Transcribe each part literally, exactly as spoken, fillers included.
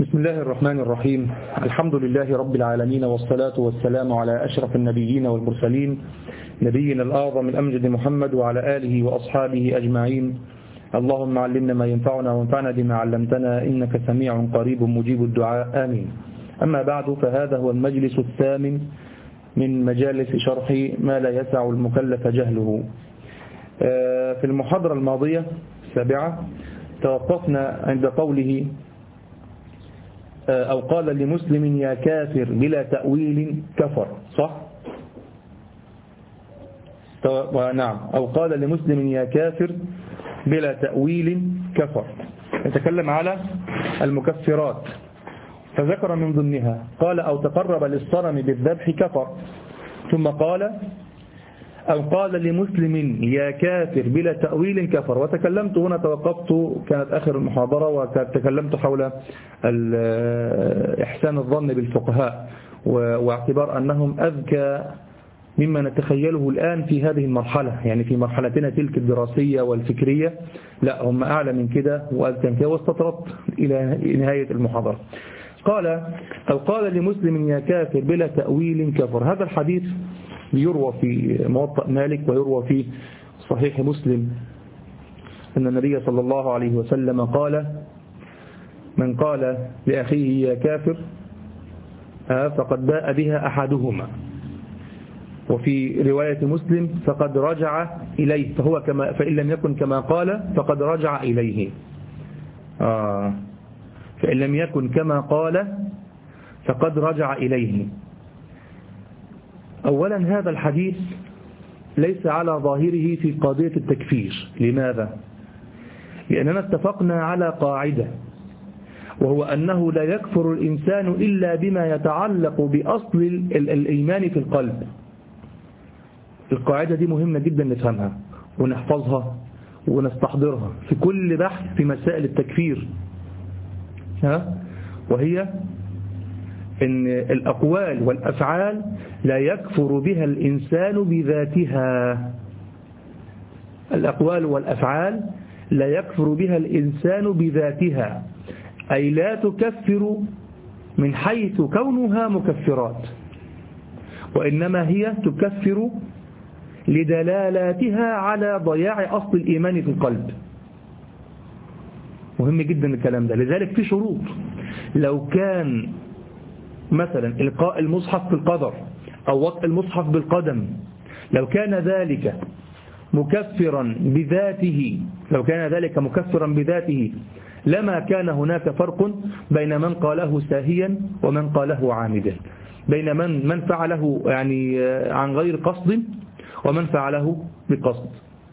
بسم الله الرحمن الرحيم. الحمد لله رب العالمين، والصلاة والسلام على أشرف النبيين والمرسلين، نبينا الأعظم الأمجد محمد وعلى آله وأصحابه أجمعين. اللهم علمنا ما ينفعنا وانفعنا بما علمتنا، إنك سميع قريب مجيب الدعاء، آمين. أما بعد، فهذا هو المجلس الثامن من مجالس شرح ما لا يسع المكلف جهله. في المحاضرة الماضية السابعة توقفنا عند قوله أو قال لمسلم يا كافر بلا تأويل كفر، صح؟ نعم. أو قال لمسلم يا كافر بلا تأويل كفر. نتكلم على المكفرات، فذكر من ضمنها قال أو تقرب للصنم بالذبح كفر، ثم قال أو قال لمسلم يا كافر بلا تأويل كفر. وتكلمت هنا، توقفت، كانت آخر المحاضرة، وتكلمت حول إحسان الظن بالفقهاء واعتبار أنهم أذكى مما نتخيله الآن في هذه المرحلة، يعني في مرحلتنا تلك الدراسية والفكرية، لا هم أعلى من كده وأذكى من كده، واستطردت إلى نهاية المحاضرة. قال أو قال لمسلم يا كافر بلا تأويل كفر. هذا الحديث يروى في موطأ مالك ويروى في صحيح مسلم أن النبي صلى الله عليه وسلم قال من قال لأخيه يا كافر فقد باء بها أحدهما، وفي رواية مسلم فقد رجع إليه، فهو كما فإن لم يكن كما قال فقد رجع إليه. آه فإن لم يكن كما قال فقد رجع إليه. أولا، هذا الحديث ليس على ظاهره في قضية التكفير. لماذا؟ لأننا اتفقنا على قاعدة، وهو أنه لا يكفر الإنسان إلا بما يتعلق بأصل الإيمان في القلب. القاعدة دي مهمة جدا نفهمها ونحفظها ونستحضرها في كل بحث في مسائل التكفير، ها؟ وهي إن الأقوال والأفعال لا يكفر بها الإنسان بذاتها. الأقوال والأفعال لا يكفر بها الإنسان بذاتها، أي لا تكفر من حيث كونها مكفرات، وإنما هي تكفر لدلالاتها على ضياع أصل الإيمان في القلب. مهم جدا الكلام ده. لذلك في شروط. لو كان مثلا إلقاء المصحف في القدر أو وطء المصحف بالقدم، لو كان ذلك مكفرا بذاته لو كان ذلك مكفرا بذاته لما كان هناك فرق بين من قاله ساهيا ومن قاله عامدا، بين من من فعله يعني عن غير قصد ومن فعله بقصد،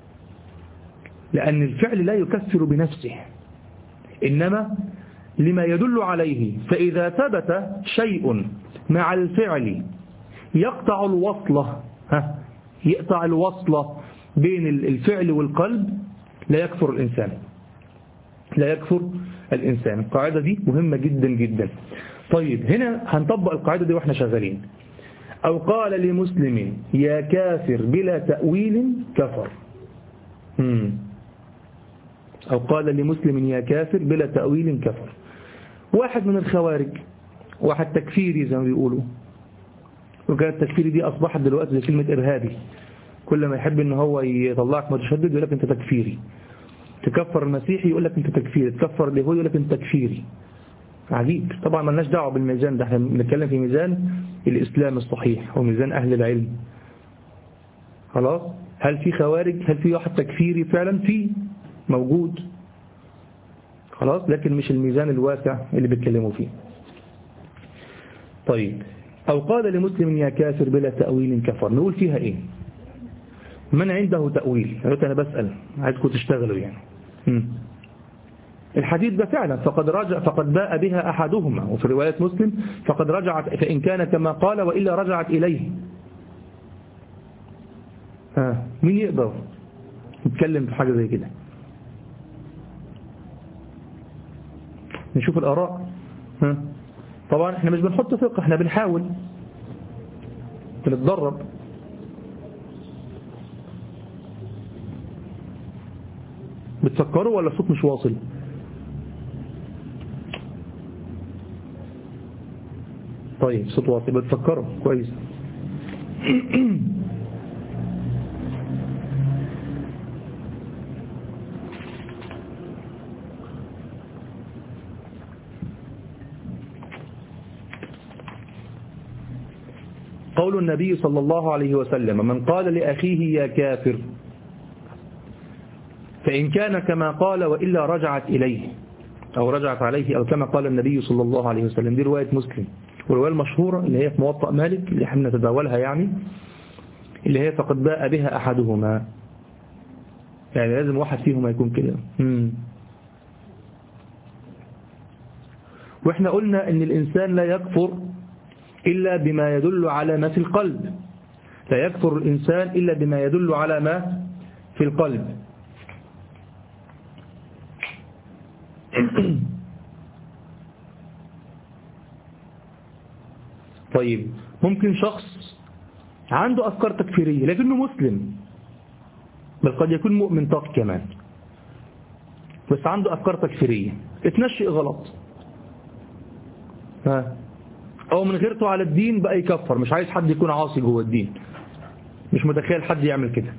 لأن الفعل لا يكفر بنفسه، إنما لما يدل عليه. فإذا ثبت شيء مع الفعل يقطع الوصلة ها يقطع الوصلة بين الفعل والقلب لا يكفر الإنسان لا يكفر الإنسان. القاعدة دي مهمة جدا جدا. طيب، هنا هنطبق القاعدة دي واحنا شغالين. أو قال لمسلم يا كافر بلا تأويل كفر. مم. أو قال لمسلم يا كافر بلا تأويل كفر. واحد من الخوارج، واحد تكفيري زي ما بيقولوا، وكانت التكفيري دي أصبحت دلوقتي زي كلمة إرهابي. كل ما يحب إن هو يطلعك متشدد يقول لك أنت تكفيري. تكفر المسيحي يقول لك أنت تكفيري، تكفر اليهودي يقول لك أنت تكفيري. عجيب. طبعا ما لناش دعوه بالميزان ده، احنا بنتكلم في ميزان الإسلام الصحيح وميزان أهل العلم. خلاص. هل في خوارج؟ هل في واحد تكفيري؟ فعلا في، موجود. خلاص، لكن مش الميزان الواسع اللي بيتكلموا فيه. طيب، أو قال لمسلم يا كافر بلا تأويل كفر، نقول فيها إيه؟ من عنده تأويل؟ أنا بسأل، عايزكم تشتغلوا يعني. م. الحديث ده فعلا فقد رجع فقد باء بها أحدهما، وفي رواية مسلم فقد رجعت، فإن كان كما قال وإلا رجعت إليه. ها مين يقدر يتكلم في حاجة زي كده؟ نشوف الآراء. ها طبعا احنا مش بنحط فقه، احنا بنحاول بنتدرب. بتفكروا ولا الصوت مش واصل؟ طيب صوت واطي بتفكروا كويس. قول النبي صلى الله عليه وسلم: من قال لأخيه يا كافر فإن كان كما قال وإلا رجعت إليه أو رجعت عليه، أو كما قال النبي صلى الله عليه وسلم. دي رواية مسلم. والرواية المشهورة اللي هي في موطأ مالك اللي احنا نتداولها يعني، اللي هي فقد باء بها أحدهما، يعني لازم واحد فيهما يكون كده. واحنا قلنا ان الإنسان لا يكفر إلا بما يدل على ما في القلب، لا يكفر الإنسان إلا بما يدل على ما في القلب. طيب ممكن شخص عنده أفكار تكفيرية لكنه مسلم، بل قد يكون مؤمن طاق كمان، بس عنده أفكار تكفيرية، اتنشئ غلط، ها أو من غيرته على الدين بقى يكفر، مش عايز حد يكون عاصي جوه الدين، مش متخيل حد يعمل كده.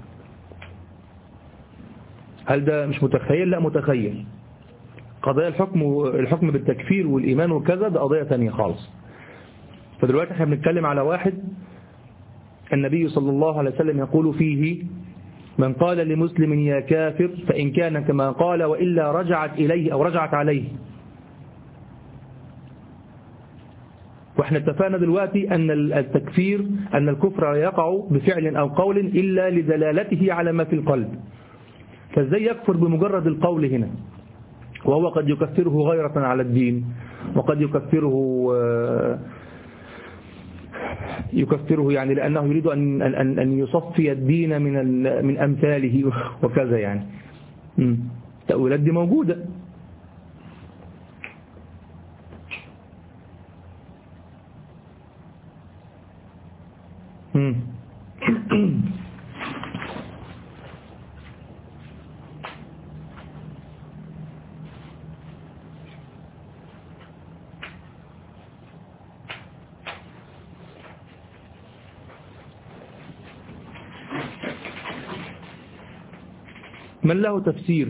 هل ده مش متخيل؟ لا متخيل. قضايا الحكم الحكم بالتكفير والإيمان وكذا ده قضية تانية خالص. فدلوقتي احنا بنتكلم على واحد النبي صلى الله عليه وسلم يقول فيه: من قال لمسلم يا كافر فإن كان كما قال وإلا رجعت إليه أو رجعت عليه. واحنا اتفقنا دلوقتي أن التكفير أن الكفر يقع بفعل أو قول إلا لدلالته على ما في القلب. فازاي يكفر بمجرد القول هنا، وهو قد يكفره غيرة على الدين، وقد يكفره يكفره يعني لأنه يريد أن أن أن يصفي الدين من من أمثاله وكذا يعني. التأويلات دي موجودة. من له تفسير؟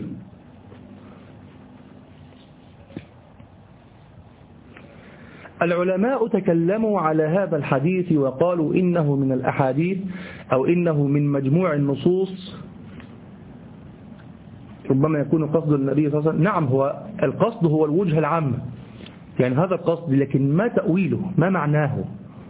العلماء تكلموا على هذا الحديث وقالوا إنه من الأحاديث أو إنه من مجموع النصوص. ربما يكون قصد النبي صلى الله عليه وسلم، نعم هو القصد هو الوجه العام، يعني هذا القصد، لكن ما تأويله، ما معناه،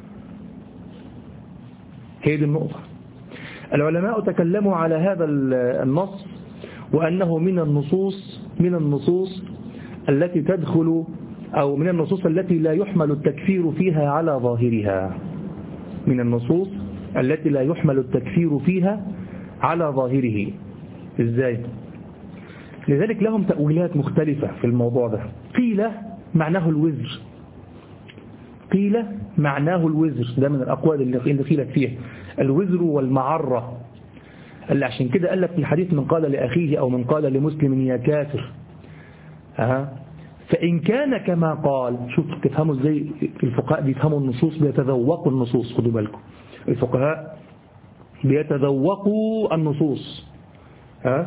هي دي النقطة. العلماء تكلموا على هذا النص وأنه من النصوص من النصوص التي تدخل أو من النصوص التي لا يحمل التكفير فيها على ظاهرها، من النصوص التي لا يحمل التكفير فيها على ظاهره. إزاي؟ لذلك لهم تأويلات مختلفة في الموضوع ده. قيل معناه الوزر، قيل معناه الوزر، ده من الأقوال اللي قيلت فيها الوزر والمعرة، اللي عشان كده قال لك في الحديث: من قال لأخيه أو من قال لمسلم يا كافر. أه. فإن كان كما قال، شوف تفهموا ازاي الفقهاء بيفهموا النصوص، بيتذوقوا النصوص. خدوا بالكم الفقهاء بيتذوقوا النصوص، أه.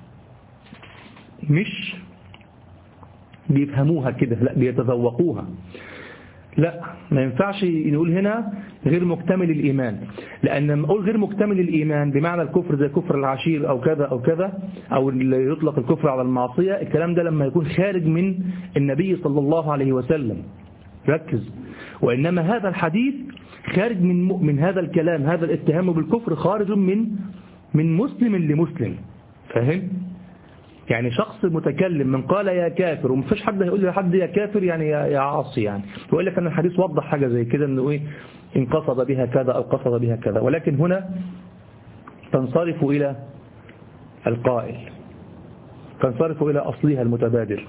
مش بيفهموها كده، لا بيتذوقوها. لا ما ينفعش نقول هنا غير مكتمل الإيمان، لأن لما نقول غير مكتمل الإيمان بمعنى الكفر زي كفر العشير أو كذا أو كذا، أو اللي يطلق الكفر على المعصية، الكلام ده لما يكون خارج من النبي صلى الله عليه وسلم، ركز. وإنما هذا الحديث خارج من من هذا الكلام، هذا الاتهام بالكفر خارج من من مسلم لمسلم، فاهم؟ يعني شخص متكلم من قال يا كافر، ومفيش حد هيقول لحد يا كافر يعني يا عاصي، يعني يقول لك أن الحديث وضح حاجة زي كده، انه ايه ان قصد بها كذا او قصد بها كذا، ولكن هنا تنصرف الى القائل، تنصرف الى اصلها المتبادر.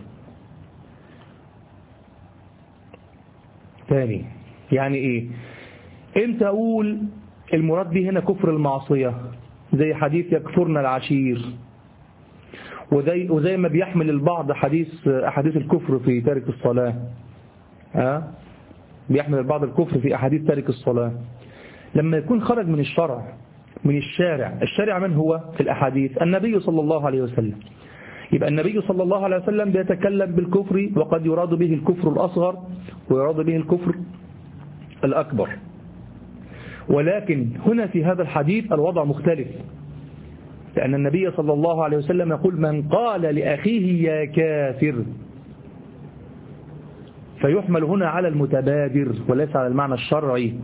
ثاني يعني ايه؟ امتى اقول المراد به هنا كفر المعصية؟ زي حديث يكفرنا العشير، وزي, وزي ما بيحمل البعض حديث أحاديث الكفر في تارك الصلاة. ها؟ بيحمل البعض الكفر في أحاديث تارك الصلاة. لما يكون خرج من الشرع من الشارع، الشارع من هو في الأحاديث؟ النبي صلى الله عليه وسلم. يبقى النبي صلى الله عليه وسلم بيتكلم بالكفر، وقد يراد به الكفر الأصغر ويراد به الكفر الأكبر. ولكن هنا في هذا الحديث الوضع مختلف، لأن النبي صلى الله عليه وسلم يقول من قال لأخيه يا كافر، فيحمل هنا على المتبادر وليس على المعنى الشرعي.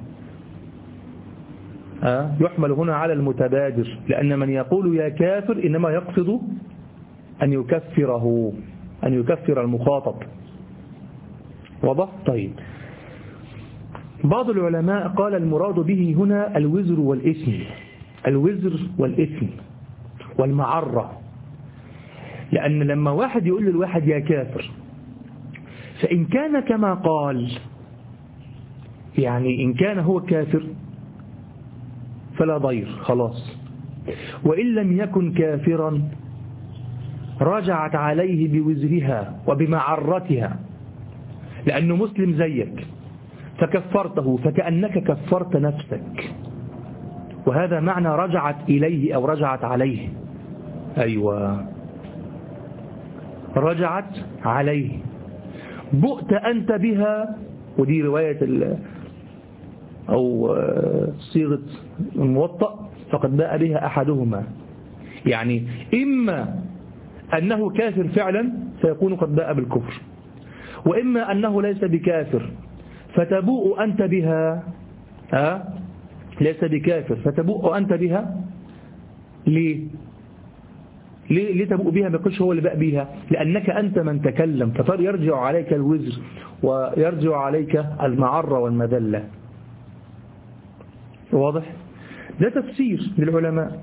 أه؟ يحمل هنا على المتبادر، لأن من يقول يا كافر إنما يقصد أن يكفره، أن يكفر المخاطب. واضح؟ طيب، بعض العلماء قال المراد به هنا الوزر والإثم، الوزر والإثم والمعرة. لأن لما واحد يقول للواحد يا كافر، فإن كان كما قال، يعني إن كان هو كافر فلا ضير خلاص، وإن لم يكن كافرا رجعت عليه بوزرها وبمعرتها، لأنه مسلم زيك فكفرته فكأنك كفرت نفسك، وهذا معنى رجعت إليه أو رجعت عليه. أيوة، رجعت عليه، بؤت أنت بها، ودي رواية أو صيغة الموطأ، فقد باء بها أحدهما، يعني إما أنه كافر فعلا فيكون قد باء بالكفر، وإما أنه ليس بكافر فتبوء أنت بها. أه؟ ليس بكافر فتبوء أنت بها. ليه؟ ليه, ليه تبوء بها؟ ما يقولش هو اللي باء بها، لأنك أنت من تكلم، فيرجع عليك الوزر ويرجع عليك المعرة والمذلة. واضح؟ ده تفسير للعلماء.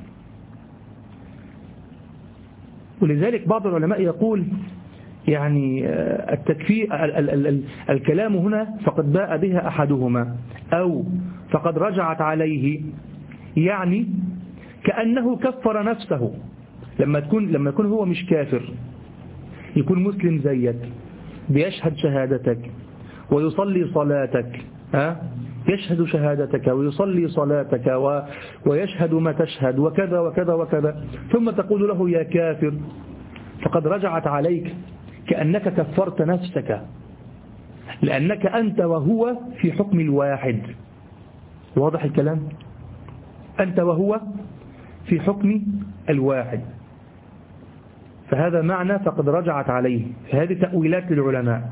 ولذلك بعض العلماء يقول يعني التكفير ال ال ال الكلام هنا فقد باء بها أحدهما أو فقد رجعت عليه، يعني كأنه كفر نفسه. لما تكون لما يكون هو مش كافر، يكون مسلم زيك بيشهد شهادتك ويصلي صلاتك، ها يشهد شهادتك ويصلي صلاتك و... ويشهد ما تشهد وكذا وكذا وكذا، ثم تقول له يا كافر، فقد رجعت عليك كأنك كفرت نفسك، لأنك أنت وهو في حكم الواحد. واضح الكلام؟ أنت وهو في حكم الواحد، فهذا معنى فقد رجعت عليه. هذه تأويلات للعلماء.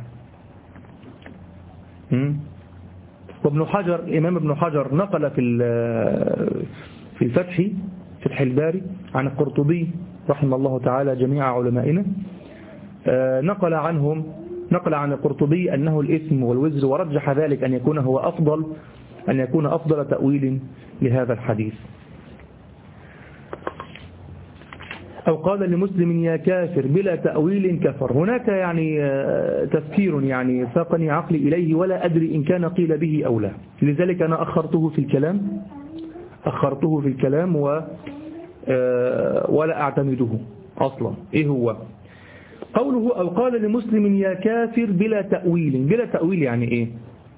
وابن حجر، الإمام ابن حجر نقل في في الفتح فتح الباري عن القرطبي رحمه الله تعالى جميع علمائنا، نقل عنهم نقل عن القرطبي أنه الإثم والوزر، ورجح ذلك أن يكون هو أفضل أن يكون أفضل تأويل لهذا الحديث. أو قال لمسلم يا كافر بلا تأويل كفر. هناك يعني تفكير يعني ساقني عقلي إليه ولا أدري إن كان قيل به أو لا، لذلك أنا أخرته في الكلام أخرته في الكلام و ولا أعتمده أصلا. إيه هو قوله أو قال لمسلم يا كافر بلا تأويل؟ بلا تأويل يعني إيه؟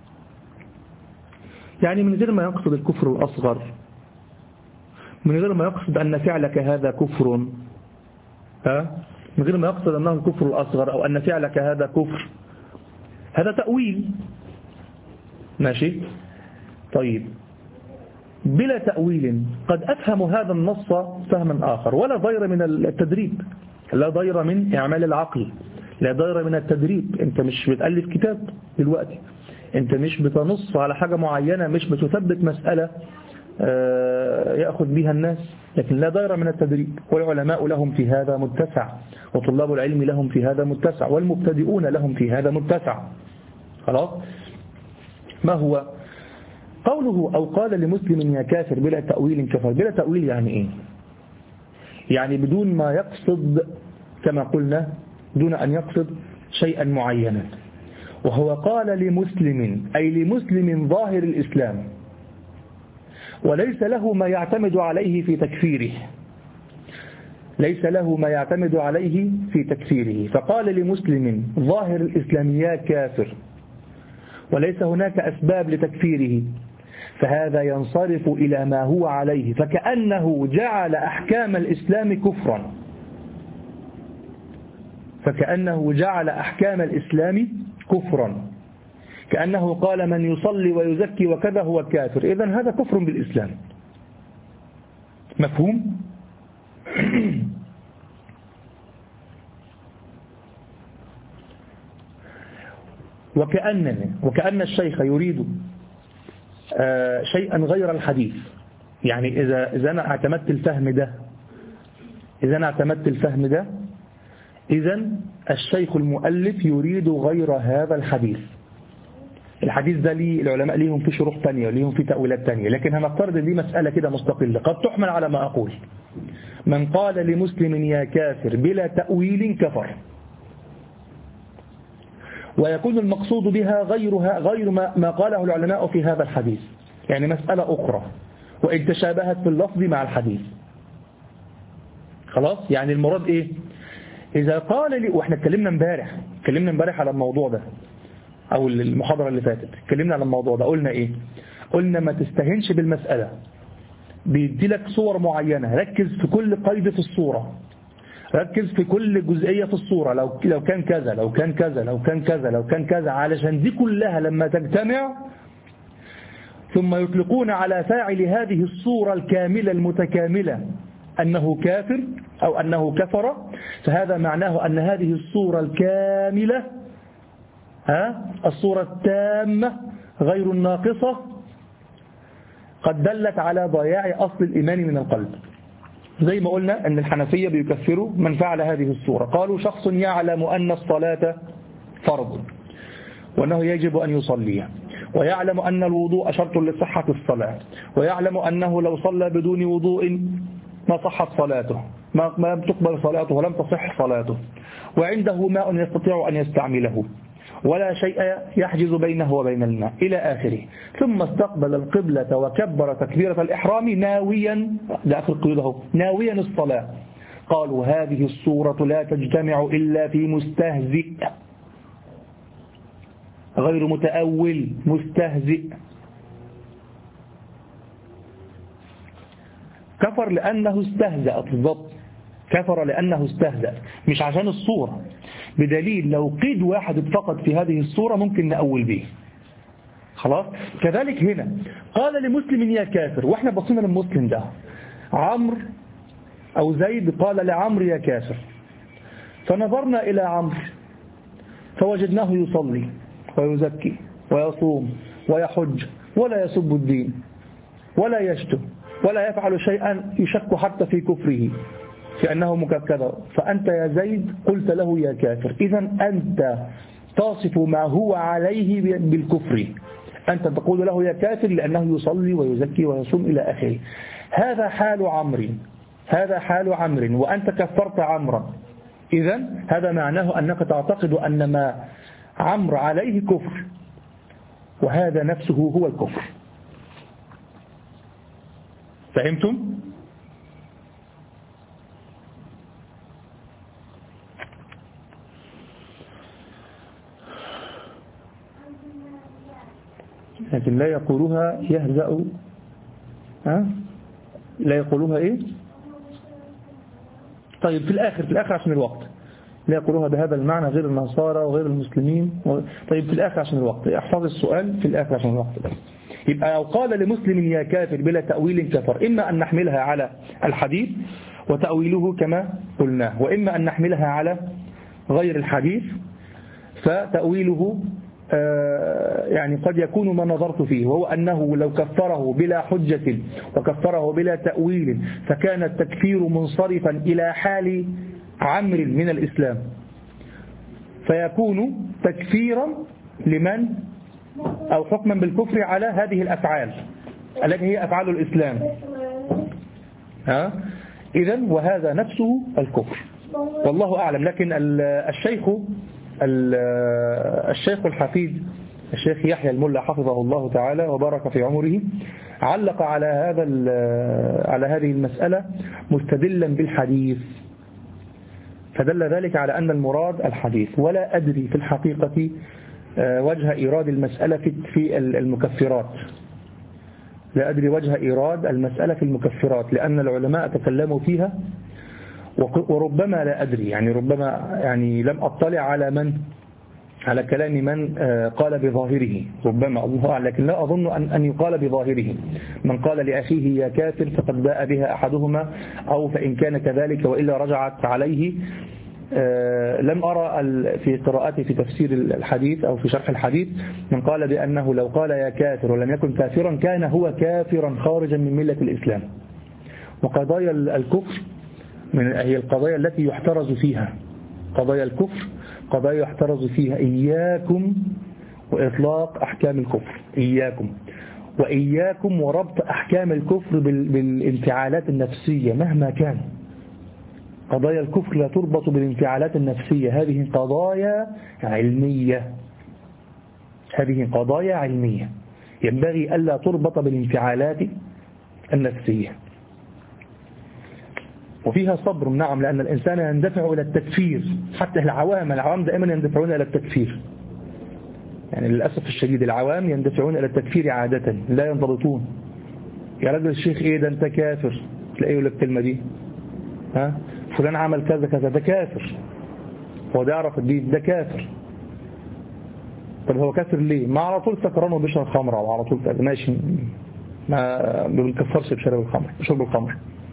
يعني من غير ما يقصد الكفر الأصغر، من غير ما يقصد أن فعلك هذا كفر، ها؟ من غير ما يقصد أنه الكفر الأصغر أو أن فعلك هذا كفر، هذا تأويل. ماشي؟ طيب، بلا تأويل قد أفهم هذا النص فهما آخر، ولا ضير من التدريب، لا ضير من إعمال العقل، لا ضير من التدريب. أنت مش بتألف كتاب دلوقتي، أنت مش بتنص على حاجة معينة، مش بتثبت مسألة يأخذ بها الناس، لكن لا ضير من التدريب. والعلماء لهم في هذا متسع، وطلاب العلم لهم في هذا متسع، والمبتدئون لهم في هذا متسع. خلاص؟ ما هو قوله أو قال لمسلم يا كافر بلا تأويل كفر؟ بلا تأويل يعني إيه؟ يعني بدون ما يقصد كما قلنا، دون أن يقصد شيئا معينا. وهو قال لمسلم أي لمسلم ظاهر الإسلام، وليس له ما يعتمد عليه في تكفيره، ليس له ما يعتمد عليه في تكفيره، فقال لمسلم ظاهر الإسلام يا كافر، وليس هناك أسباب لتكفيره، فهذا ينصرف إلى ما هو عليه، فكأنه جعل أحكام الإسلام كفرا، فكأنه جعل أحكام الإسلام كفرا، كأنه قال من يصلي ويزكي وكذا هو كافر، إذن هذا كفر بالإسلام. مفهوم؟ وكأنني وكأن الشيخ يريد شيئا غير الحديث. يعني إذا إذا أنا اعتمدت الفهم ده إذا أنا اعتمدت الفهم ده إذن الشيخ المؤلف يريد غير هذا الحديث. الحديث ده ليه العلماء ليهم في شروح تانية وليهم في تأويلات تانية، لكن هنفترض ان دي مسألة كده مستقلة قد تحمل على ما أقول. من قال لمسلم يا كافر بلا تأويل كفر، ويكون المقصود بها غيرها غير ما قاله العلماء في هذا الحديث، يعني مسألة أخرى وإن تشابهت في اللفظ مع الحديث. خلاص، يعني المراد إيه؟ إذا قال لي، وإحنا اتكلمنا امبارح اتكلمنا امبارح على الموضوع ده، أو المحاضرة اللي فاتت اتكلمنا على الموضوع ده، قلنا إيه؟ قلنا ما تستهنش بالمسألة، بيدي لك صور معينة، ركز في كل قيد في الصورة، ركز في كل جزئية في الصورة، لو لو كان كذا لو كان كذا لو كان كذا لو كان كذا، علشان دي كلها لما تجتمع ثم يطلقون على فاعل هذه الصورة الكاملة المتكاملة أنه كافر أو أنه كفر، فهذا معناه أن هذه الصورة الكاملة، ها الصورة التامة غير الناقصة، قد دلت على ضياع أصل الإيمان من القلب. زي ما قلنا أن الحنفية بيكفروا من فعل هذه الصورة، قالوا شخص يعلم أن الصلاة فرض وأنه يجب أن يصلي، ويعلم أن الوضوء شرط لصحة الصلاة، ويعلم أنه لو صلى بدون وضوء ما صحت صلاته، ما ما تقبل صلاته ولم تصح صلاته، وعنده ماء يستطيع أن يستعمله ولا شيء يحجز بينه وبين الماء إلى آخره، ثم استقبل القبلة وكبر تكبيرة الإحرام ناويا، ده آخر قيده، ناويا الصلاة. قالوا هذه الصورة لا تجتمع إلا في مستهزئ غير متأول، مستهزئ. كفر لأنه استهزأ، بالضبط كفر لأنه استهزأ، مش عشان الصورة، بدليل لو قيد واحد فقط في هذه الصورة ممكن نأول به. خلاص. كذلك هنا قال لمسلم يا كافر، واحنا بصينا للمسلم ده عمرو أو زيد، قال لعمرو يا كافر، فنظرنا إلى عمرو فوجدناه يصلي ويزكي ويصوم ويحج ولا يسب الدين ولا يشتم ولا يفعل شيئا يشك حتى في كفره في أنه مكذب، فأنت يا زيد قلت له يا كافر. إذن أنت تصف ما هو عليه بالكفر، أنت تقول له يا كافر لأنه يصلي ويزكي ويصوم إلى آخره. هذا حال عمرو، هذا حال عمرو، وأنت كفرت عمرا، إذن هذا معناه أنك تعتقد أن ما عمرو عليه كفر، وهذا نفسه هو الكفر. فهمتم؟ لكن لا يقولوها يهزأ، ها؟ لا يقولوها إيه؟ طيب في الآخر في الآخر عشان الوقت، لا يقولوها بهذا المعنى غير النصارى وغير المسلمين و... طيب في الآخر عشان الوقت، احفظ السؤال في الآخر عشان الوقت. يبقى لو قال لمسلم يا كافر بلا تأويل كفر، إما أن نحملها على الحديث وتأويله كما قلناه، وإما أن نحملها على غير الحديث فتأويله يعني قد يكون ما نظرت فيه، وهو أنه لو كفره بلا حجة وكفره بلا تأويل فكان التكفير منصرفا إلى حال عمرو من الإسلام، فيكون تكفيرا لمن أو حكما بالكفر على هذه الأفعال التي هي أفعال الإسلام. ها؟ إذن وهذا نفسه الكفر، والله أعلم. لكن الشيخ الشيخ الحفيد الشيخ يحيى الملا حفظه الله تعالى وبارك في عمره علق على هذا على هذه المسألة مستدلا بالحديث، فدل ذلك على أن المراد الحديث. ولا أدري في الحقيقة وجه إيراد المسألة في المكفرات. لا أدري وجه إيراد المسألة في المكفرات، لأن العلماء تكلموا فيها، وربما لا أدري يعني ربما يعني لم أطلع على من على كلام من قال بظاهره، ربما الله أعلم، لكن لا أظن أن أن يقال بظاهره. من قال لأخيه يا كافر فقد باء بها أحدهما، أو فإن كان كذلك وإلا رجعت عليه. لم أرى في قراءتي في تفسير الحديث أو في شرح الحديث من قال بأنه لو قال يا كافر ولم يكن كافرا كان هو كافرا خارجا من ملة الإسلام. وقضايا الكفر من هي القضايا التي يحترز فيها، قضايا الكفر قضايا يحترز فيها. إياكم وإطلاق أحكام الكفر، إياكم وإياكم وربط أحكام الكفر بالانفعالات النفسية مهما كان. قضايا الكفر لا تربط بالانفعالات النفسية، هذه قضايا علمية، هذه قضايا علمية ينبغي ألا تربط بالانفعالات النفسية. وفيها صبر، نعم، لأن الإنسان يندفع إلى التكفير، حتى العوام العوام دائما يندفعون إلى التكفير، يعني للأسف الشديد العوام يندفعون إلى التكفير عادة، لا ينضبطون. يا رجل الشيخ إيه ده أنت كافر، تلاقيه يقول لك الكلمة دي، ها فلان عمل كذا كذا، ده كافر، هو ده يعرف الدين، ده كافر. طب هو كافر ليه؟ ما على طول سكران وبيشرب خمرة، وعلى طول كذا، ماشي، ما بنكفرش بشرب الخمر، بشرب الخمر.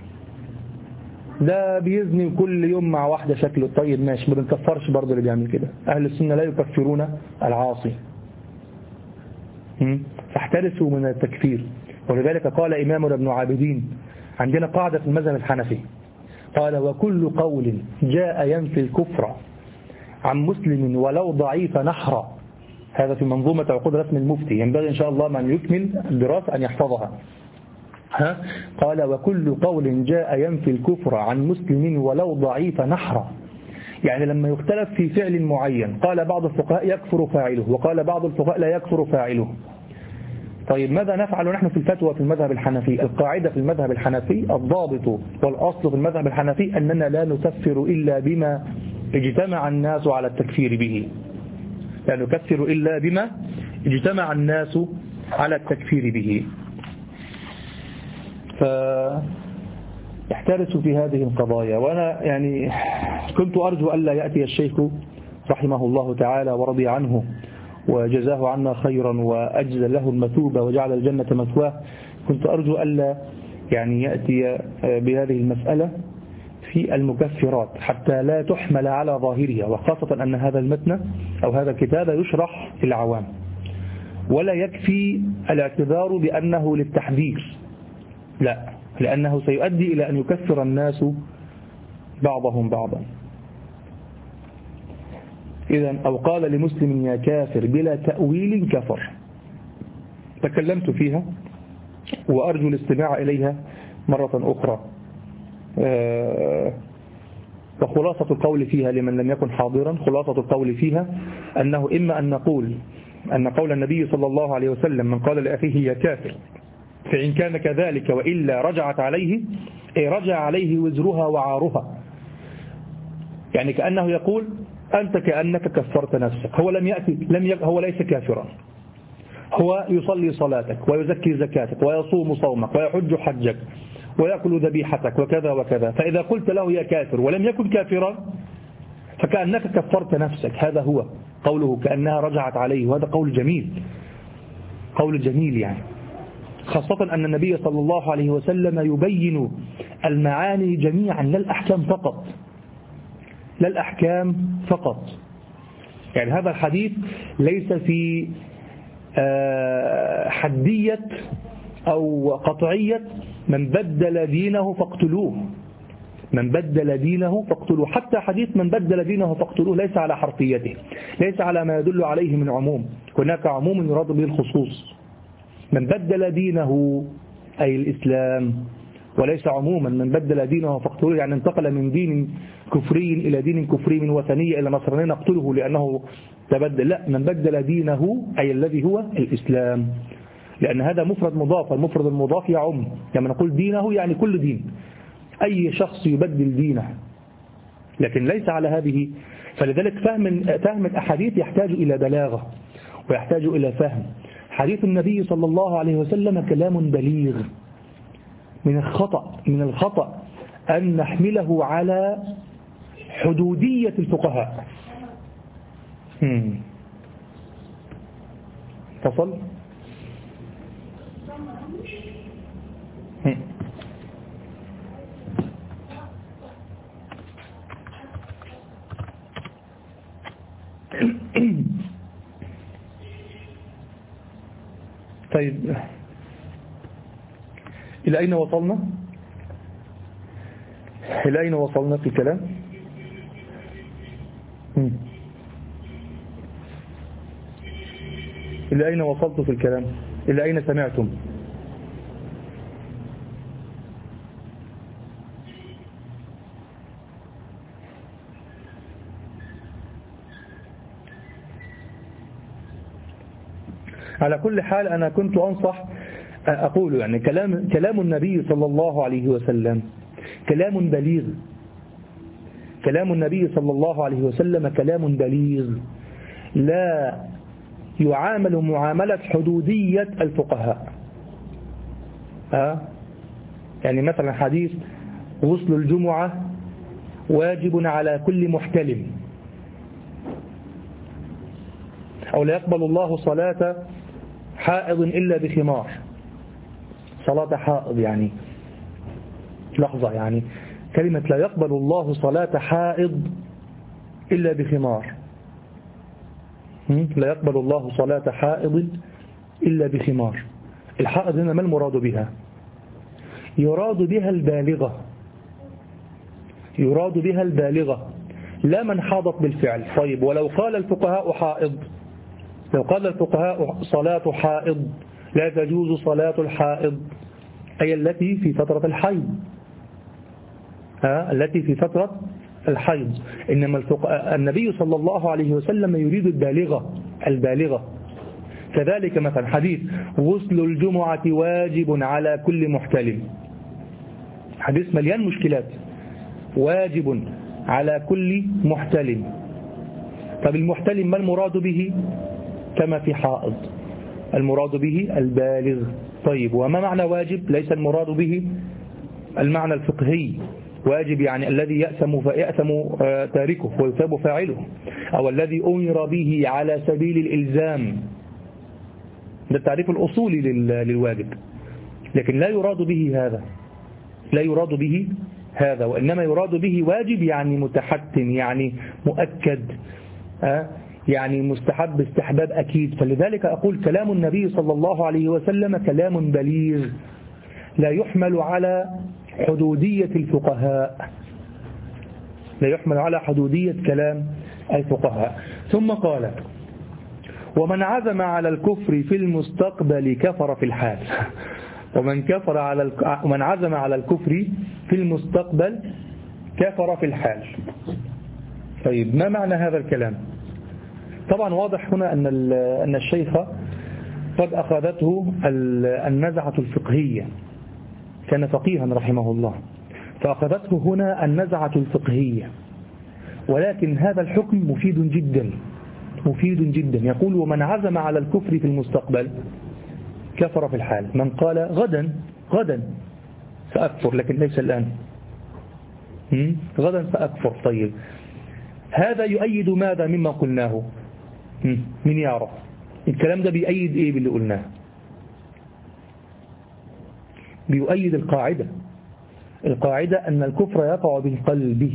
ده بيزني كل يوم مع واحدة شكله طيب، ماشي، ما بنكفرش برضه اللي بيعمل كده. أهل السنة لا يكفرون العاصي. فاحترسوا من التكفير. ولذلك قال إمامنا ابن عابدين، عندنا قاعدة في المذهب الحنفي، قال وكل قول جاء ينفي الكفر عن مسلم ولو ضعيف نحرا. هذا في منظومة عقود رسم المفتي، ينبغي إن شاء الله من يكمل الدراسة أن يحفظها. ها؟ قال وكل قول جاء ينفي الكفر عن مسلم ولو ضعيف نحرا، يعني لما يختلف في فعل معين قال بعض الفقهاء يكفر فاعله، وقال بعض الفقهاء لا يكفر فاعله. طيب ماذا نفعل نحن في الفتوى في المذهب الحنفي؟ القاعدة في المذهب الحنفي، الضابط والأصل في المذهب الحنفي أننا لا نكفر إلا بما اجتمع الناس على التكفير به، لا نكفر إلا بما اجتمع الناس على التكفير به. فاحترسوا في هذه القضايا. وأنا يعني كنت أرجو ألا يأتي الشيخ رحمه الله تعالى ورضي عنه وجزاه عنا خيرا وأجزل له المثوبة وجعل الجنة مثواه، كنت أرجو ألا يعني يأتي بهذه المسألة في المكفرات حتى لا تحمل على ظاهرها، وخاصة أن هذا المتن أو هذا الكتاب يشرح للعوام، ولا يكفي الاعتذار بأنه للتحذير، لا، لأنه سيؤدي إلى أن يكفر الناس بعضهم بعضا. إذن أو قال لمسلم يا كافر بلا تأويل كفر. تكلمت فيها وأرجو الاستماع إليها مرة أخرى. وخلاصة القول فيها لمن لم يكن حاضرا، خلاصة القول فيها أنه إما أن نقول أن قول النبي صلى الله عليه وسلم من قال لأخيه يا كافر فإن كان كذلك وإلا رجعت عليه، أي رجع عليه وزرها وعارها، يعني كأنه يقول أنت كأنك كفرت نفسك. هو لم يأتي لم ي... هو ليس كافرا، هو يصلي صلاتك ويزكي زكاتك ويصوم صومك ويحج حجك ويأكل ذبيحتك وكذا وكذا، فإذا قلت له يا كافر ولم يكن كافرا فكأنك كفرت نفسك. هذا هو قوله كأنها رجعت عليه، وهذا قول جميل، قول جميل يعني، خاصة أن النبي صلى الله عليه وسلم يبين المعاني جميعا، لا الأحكام فقط، لا الأحكام فقط. يعني هذا الحديث ليس في حدية أو قطعية من بدل دينه فاقتلوه، من بدل دينه فاقتلوه، حتى حديث من بدل دينه فاقتلوه ليس على حرفيته، ليس على ما يدل عليه من عموم، هناك عموم يراد به الخصوص. من بدل دينه أي الإسلام، وليس عموما من بدل دينه فاقتلوه يعني انتقل من دين كفري إلى دين كفري، من وثنية إلى نصرانية نقتله لأنه تبدل، لا، من بدل دينه أي الذي هو الإسلام، لأن هذا مفرد مضاف، المفرد المضاف يعم، لما نقول دينه يعني كل دين، أي شخص يبدل دينه، لكن ليس على هذه. فلذلك فهم فهم الأحاديث يحتاج إلى بلاغة، ويحتاج إلى فهم. حديث النبي صلى الله عليه وسلم كلام بليغ. من الخطأ من الخطأ أن نحمله على حدودية الفقهاء. هم. تصل هم. طيب، إلى أين وصلنا؟ إلى أين وصلنا في الكلام؟ هم. إلى أين وصلت في الكلام؟ إلى أين سمعتم؟ على كل حال أنا كنت أنصح أقول يعني كلام كلام النبي صلى الله عليه وسلم كلام بليغ. كلام النبي صلى الله عليه وسلم كلام بليغ لا يعامل معاملة حدودية الفقهاء. أه؟ يعني مثلا حديث غسل الجمعة واجب على كل محتلم، أو لا يقبل الله صلاة حائض إلا بخمار. صلاة حائض يعني لحظة، يعني كلمة لا يقبل الله صلاة حائض إلا بخمار. لا يقبل الله صلاة حائض إلا بخمار. الحائض هنا ما المراد بها؟ يراد بها البالغة، يراد بها البالغة لا من حاضت بالفعل. طيب، ولو قال الفقهاء حائض، لو قال الفقهاء صلاة حائض لا تجوز صلاة الحائض، أي التي في فترة الحيض، ها التي في فترة الحيض. إنما النبي صلى الله عليه وسلم يريد البالغة البالغة. كذلك مثلا حديث غسل الجمعة واجب على كل محتلم، حديث مليان مشكلات. واجب على كل محتلم. طب المحتلم ما المراد به؟ كما في حائض المراد به البالغ. طيب، وما معنى واجب؟ ليس المراد به المعنى الفقهي. واجب يعني الذي يأثم فيأثم تاركه ويثاب فاعله، أو الذي أمر به على سبيل الإلزام. ده التعريف الأصولي للواجب. لكن لا يراد به هذا، لا يراد به هذا، وإنما يراد به واجب يعني متحتم، يعني مؤكد، أه؟ يعني مستحب استحباب أكيد. فلذلك أقول كلام النبي صلى الله عليه وسلم كلام بليغ لا يحمل على حدودية الفقهاء، لا يحمل على حدودية كلام الفقهاء. ثم قال: ومن عزم على الكفر في المستقبل كفر في الحال. ومن كفر على الك... ومن عزم على الكفر في المستقبل كفر في الحال. طيب، ما معنى هذا الكلام؟ طبعا واضح هنا أن أن الشيخ قد أخذته النزعة الفقهية، كان فقيها رحمه الله، فأخذته هنا النزعة الفقهية. ولكن هذا الحكم مفيد جدا، مفيد جدا. يقول: ومن عزم على الكفر في المستقبل كفر في الحال. من قال غدا غدا سأكفر، لكن ليس الآن، غدا سأكفر. طيب، هذا يؤيد ماذا مما قلناه؟ من يعرف الكلام ده بيؤيد ايه باللي قلناه؟ بيؤيد القاعدة القاعدة أن الكفر يقع بالقلب،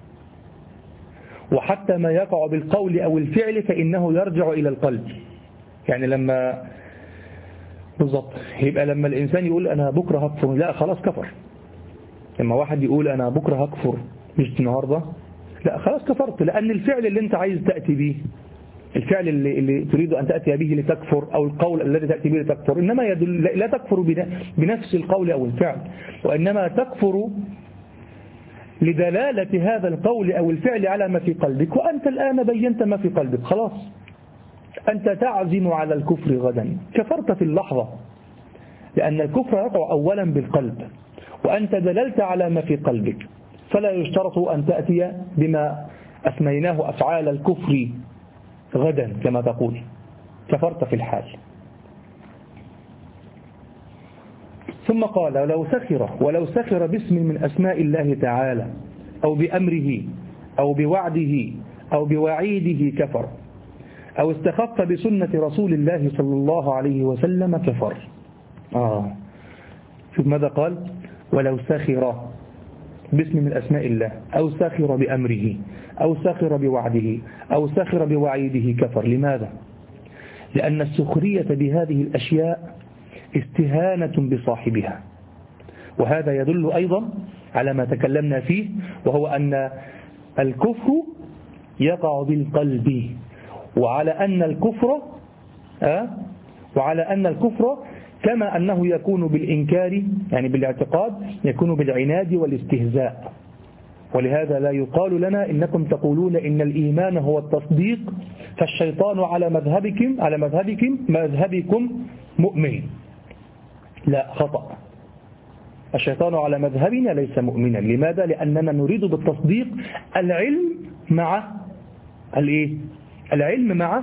وحتى ما يقع بالقول أو الفعل فإنه يرجع إلى القلب. يعني لما بالضبط يبقى لما الإنسان يقول أنا بكرة هكفر، لا خلاص كفر. لما واحد يقول أنا بكرة هكفر مش النهاردة، لا خلاص كفرت، لأن الفعل اللي أنت عايز تأتي به، الفعل اللي, اللي تريد أن تأتي به لتكفر، أو القول الذي تأتي به لتكفر، إنما يدل لا تكفر بنفس القول أو الفعل، وإنما تكفر لدلالة هذا القول أو الفعل على ما في قلبك. وأنت الآن بينت ما في قلبك، خلاص أنت تعزم على الكفر غدا، كفرت في اللحظة، لأن الكفر يقع أولا بالقلب، وأنت دللت على ما في قلبك. فلا يشترط أن تأتي بما أسميناه أفعال الكفر غدا كما تقول، كفرت في الحال. ثم قال ولو سخر ولو سخر باسم من أسماء الله تعالى أو بأمره أو بوعده أو بوعيده كفر، أو استخف بسنة رسول الله صلى الله عليه وسلم كفر. آه شوف ماذا قال؟ ولو سخر باسم من أسماء الله أو سخر بأمره أو سخر بوعده أو سخر بوعيده كفر. لماذا؟ لأن السخرية بهذه الأشياء استهانة بصاحبها، وهذا يدل أيضا على ما تكلمنا فيه، وهو أن الكفر يقع بالقلب، وعلى أن الكفر أه وعلى أن الكفر كما أنه يكون بالإنكار يعني بالاعتقاد يكون بالعناد والاستهزاء. ولهذا لا يقال لنا إنكم تقولون إن الإيمان هو التصديق فالشيطان على مذهبكم على مذهبكم مذهبكم مؤمن. لا، خطأ. الشيطان على مذهبنا ليس مؤمنا. لماذا؟ لأننا نريد بالتصديق العلم مع الايه؟ العلم مع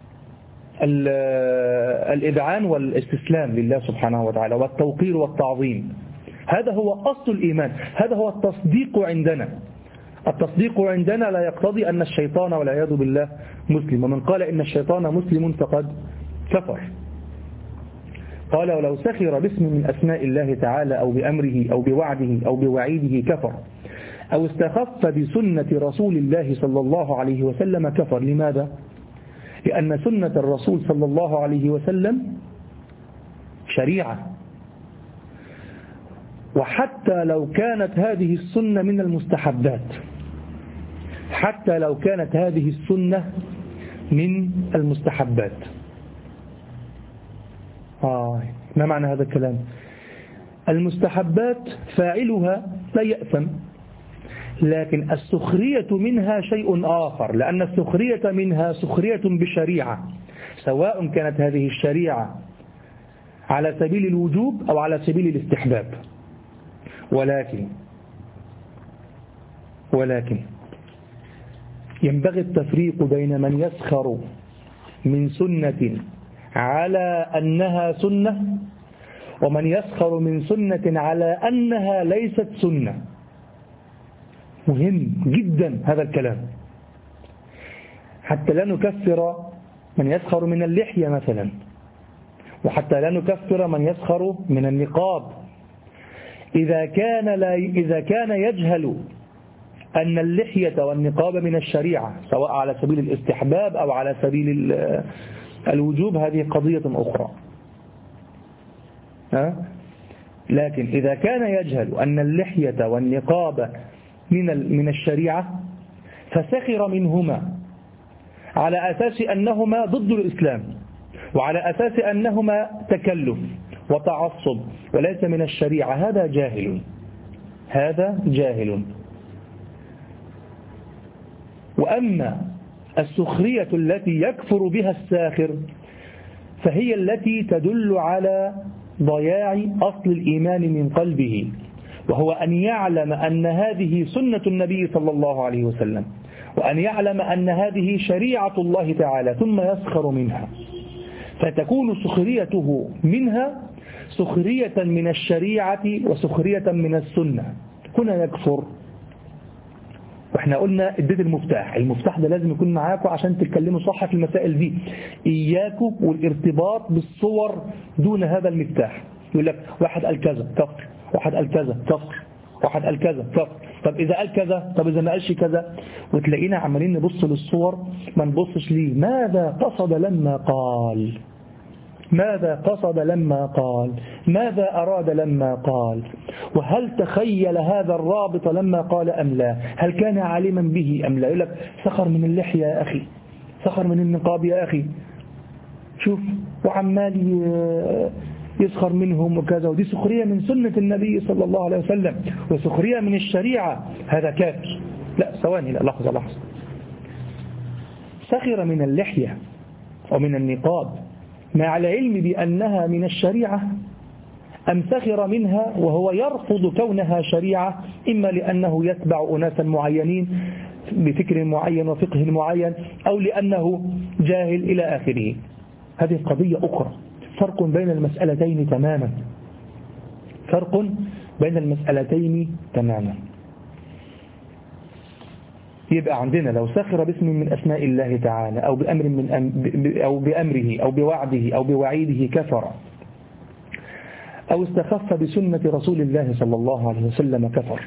الإذعان والاستسلام لله سبحانه وتعالى والتوقير والتعظيم. هذا هو أصل الإيمان، هذا هو التصديق عندنا. التصديق عندنا لا يقتضي أن الشيطان والعياذ بالله مسلم، ومن قال إن الشيطان مسلم فقد كفر. قال ولو سخر باسم من أسماء الله تعالى أو بأمره أو بوعده أو بوعيده كفر، أو استخف بسنة رسول الله صلى الله عليه وسلم كفر. لماذا؟ لأن سنة الرسول صلى الله عليه وسلم شريعة، وحتى لو كانت هذه السنة من المستحبات، حتى لو كانت هذه السنة من المستحبات. آه ما معنى هذا الكلام؟ المستحبات فاعلها لا يأثم، لكن السخرية منها شيء آخر، لأن السخرية منها سخرية بشريعة، سواء كانت هذه الشريعة على سبيل الوجوب أو على سبيل الاستحباب. ولكن ولكن ينبغي التفريق بين من يسخر من سنة على أنها سنة ومن يسخر من سنة على أنها ليست سنة. مهم جدا هذا الكلام، حتى لا نكفر من يسخر من اللحية مثلا، وحتى لا نكفر من يسخر من النقاب إذا كان لا إذا كان يجهل أن اللحية والنقاب من الشريعة سواء على سبيل الاستحباب أو على سبيل الوجوب. هذه قضية أخرى. ها؟ لكن إذا كان يجهل أن اللحية والنقاب من من الشريعة فسخر منهما على أساس أنهما ضد الإسلام، وعلى أساس أنهما تكلف وتعصب وليس من الشريعة، هذا جاهل، هذا جاهل. وأما السخرية التي يكفر بها الساخر فهي التي تدل على ضياع أصل الإيمان من قلبه، وهو أن يعلم أن هذه سنة النبي صلى الله عليه وسلم، وأن يعلم أن هذه شريعة الله تعالى ثم يسخر منها، فتكون سخريته منها سخرية من الشريعة وسخرية من السنة. هنا يكفر. واحنا قلنا اديت المفتاح، المفتاح ده لازم يكون معاكم عشان تتكلموا صح في المسائل دي. إياكم والارتباط بالصور دون هذا المفتاح. يقول لك واحد قال كذا كفر، واحد قال كذا كفر، واحد قال كذا كفر، طب إذا قال كذا، طب إذا ما قالش كذا، وتلاقينا عمالين نبص للصور ما نبصش ليه ماذا قصد لما قال، ماذا قصد لما قال، ماذا أراد لما قال، وهل تخيل هذا الرابط لما قال أم لا، هل كان عالما به أم لا. يقول لك سخر من اللحية يا أخي، سخر من النقاب يا أخي، شوف وعمال يسخر منهم وكذا، ودي سخرية من سنة النبي صلى الله عليه وسلم وسخرية من الشريعة، هذا كافر. لا ثواني، لا لحظة لحظة. سخر من اللحية ومن النقاب مع العلم بأنها من الشريعة، أم سخر منها وهو يرفض كونها شريعة، إما لأنه يتبع أناسا معينين بفكر معين وفقه معين، أو لأنه جاهل إلى آخره. هذه قضية أخرى، فرق بين المسألتين تماما، فرق بين المسألتين تماما. يبقى عندنا لو سخر باسم من أسماء الله تعالى أو بأمر من أم أو بأمره أو بوعده أو بوعيده كفر، أو استخف بسنة رسول الله صلى الله عليه وسلم كفر.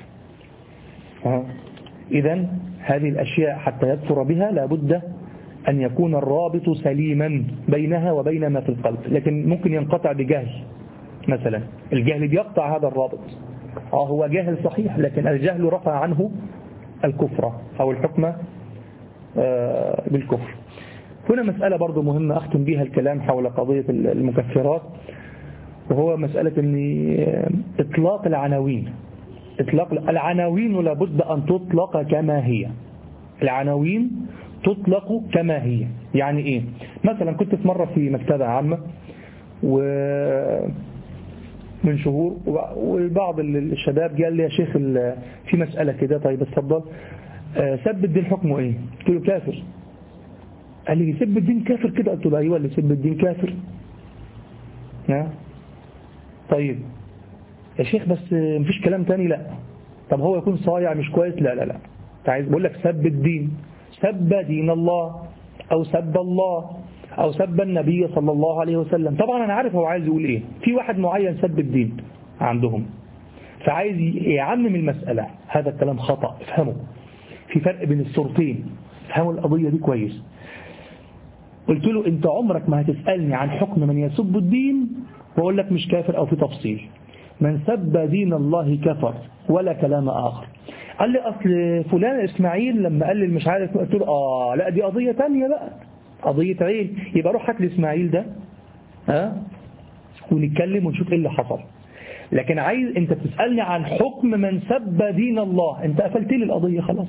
إذن هذه الأشياء حتى يكفر بها لابد أن يكون الرابط سليما بينها وبين ما في القلب، لكن ممكن ينقطع بجهل مثلا، الجهل بيقطع هذا الرابط. آه هو جاهل صحيح، لكن الجهل رفع عنه الكفر أو الحكم بالكفر. هنا مسألة برضو مهمة أختم بها الكلام حول قضية المكفرات، وهو مسألة أن إطلاق العناوين. إطلاق العناوين لابد أن تطلق كما هي، العناوين تطلق كما هي. يعني إيه؟ مثلا كنت في مرة في مكتبة عامة ومن شهور، وبعض الشباب قال لي يا شيخ في مسألة كده، طيب اتفضل، سب الدين حكمه إيه؟ قلت له كافر. قال لي سب الدين كافر كده؟ قلت له أيوة اللي سب الدين كافر. ها؟ طيب يا شيخ بس مفيش كلام تاني؟ لا. طب هو يكون صايع مش كويس؟ لا لا لا، عايز بقول لك سب الدين، سب دين الله أو سب الله أو سب النبي صلى الله عليه وسلم. طبعا أنا عارف هو عايز يقول إيه، في واحد معين سب الدين عندهم فعايز يعمم المسألة. هذا الكلام خطأ، افهموا، في فرق بين الصورتين، افهموا القضية دي كويس. قلت له أنت عمرك ما هتسألني عن حكم من يسب الدين وأقول لك مش كافر أو في تفصيل. من سب دين الله كفر ولا كلام آخر. قال لي أصل فلان إسماعيل لما قال لي مش عارف، قلت له آه لا دي قضية تانية بقى، قضية عين. يبقى روح هات لي إسماعيل ده ها ونتكلم ونشوف إيه اللي حصل. لكن عايز أنت بتسألني عن حكم من سب دين الله، أنت قفلت لي القضية خلاص.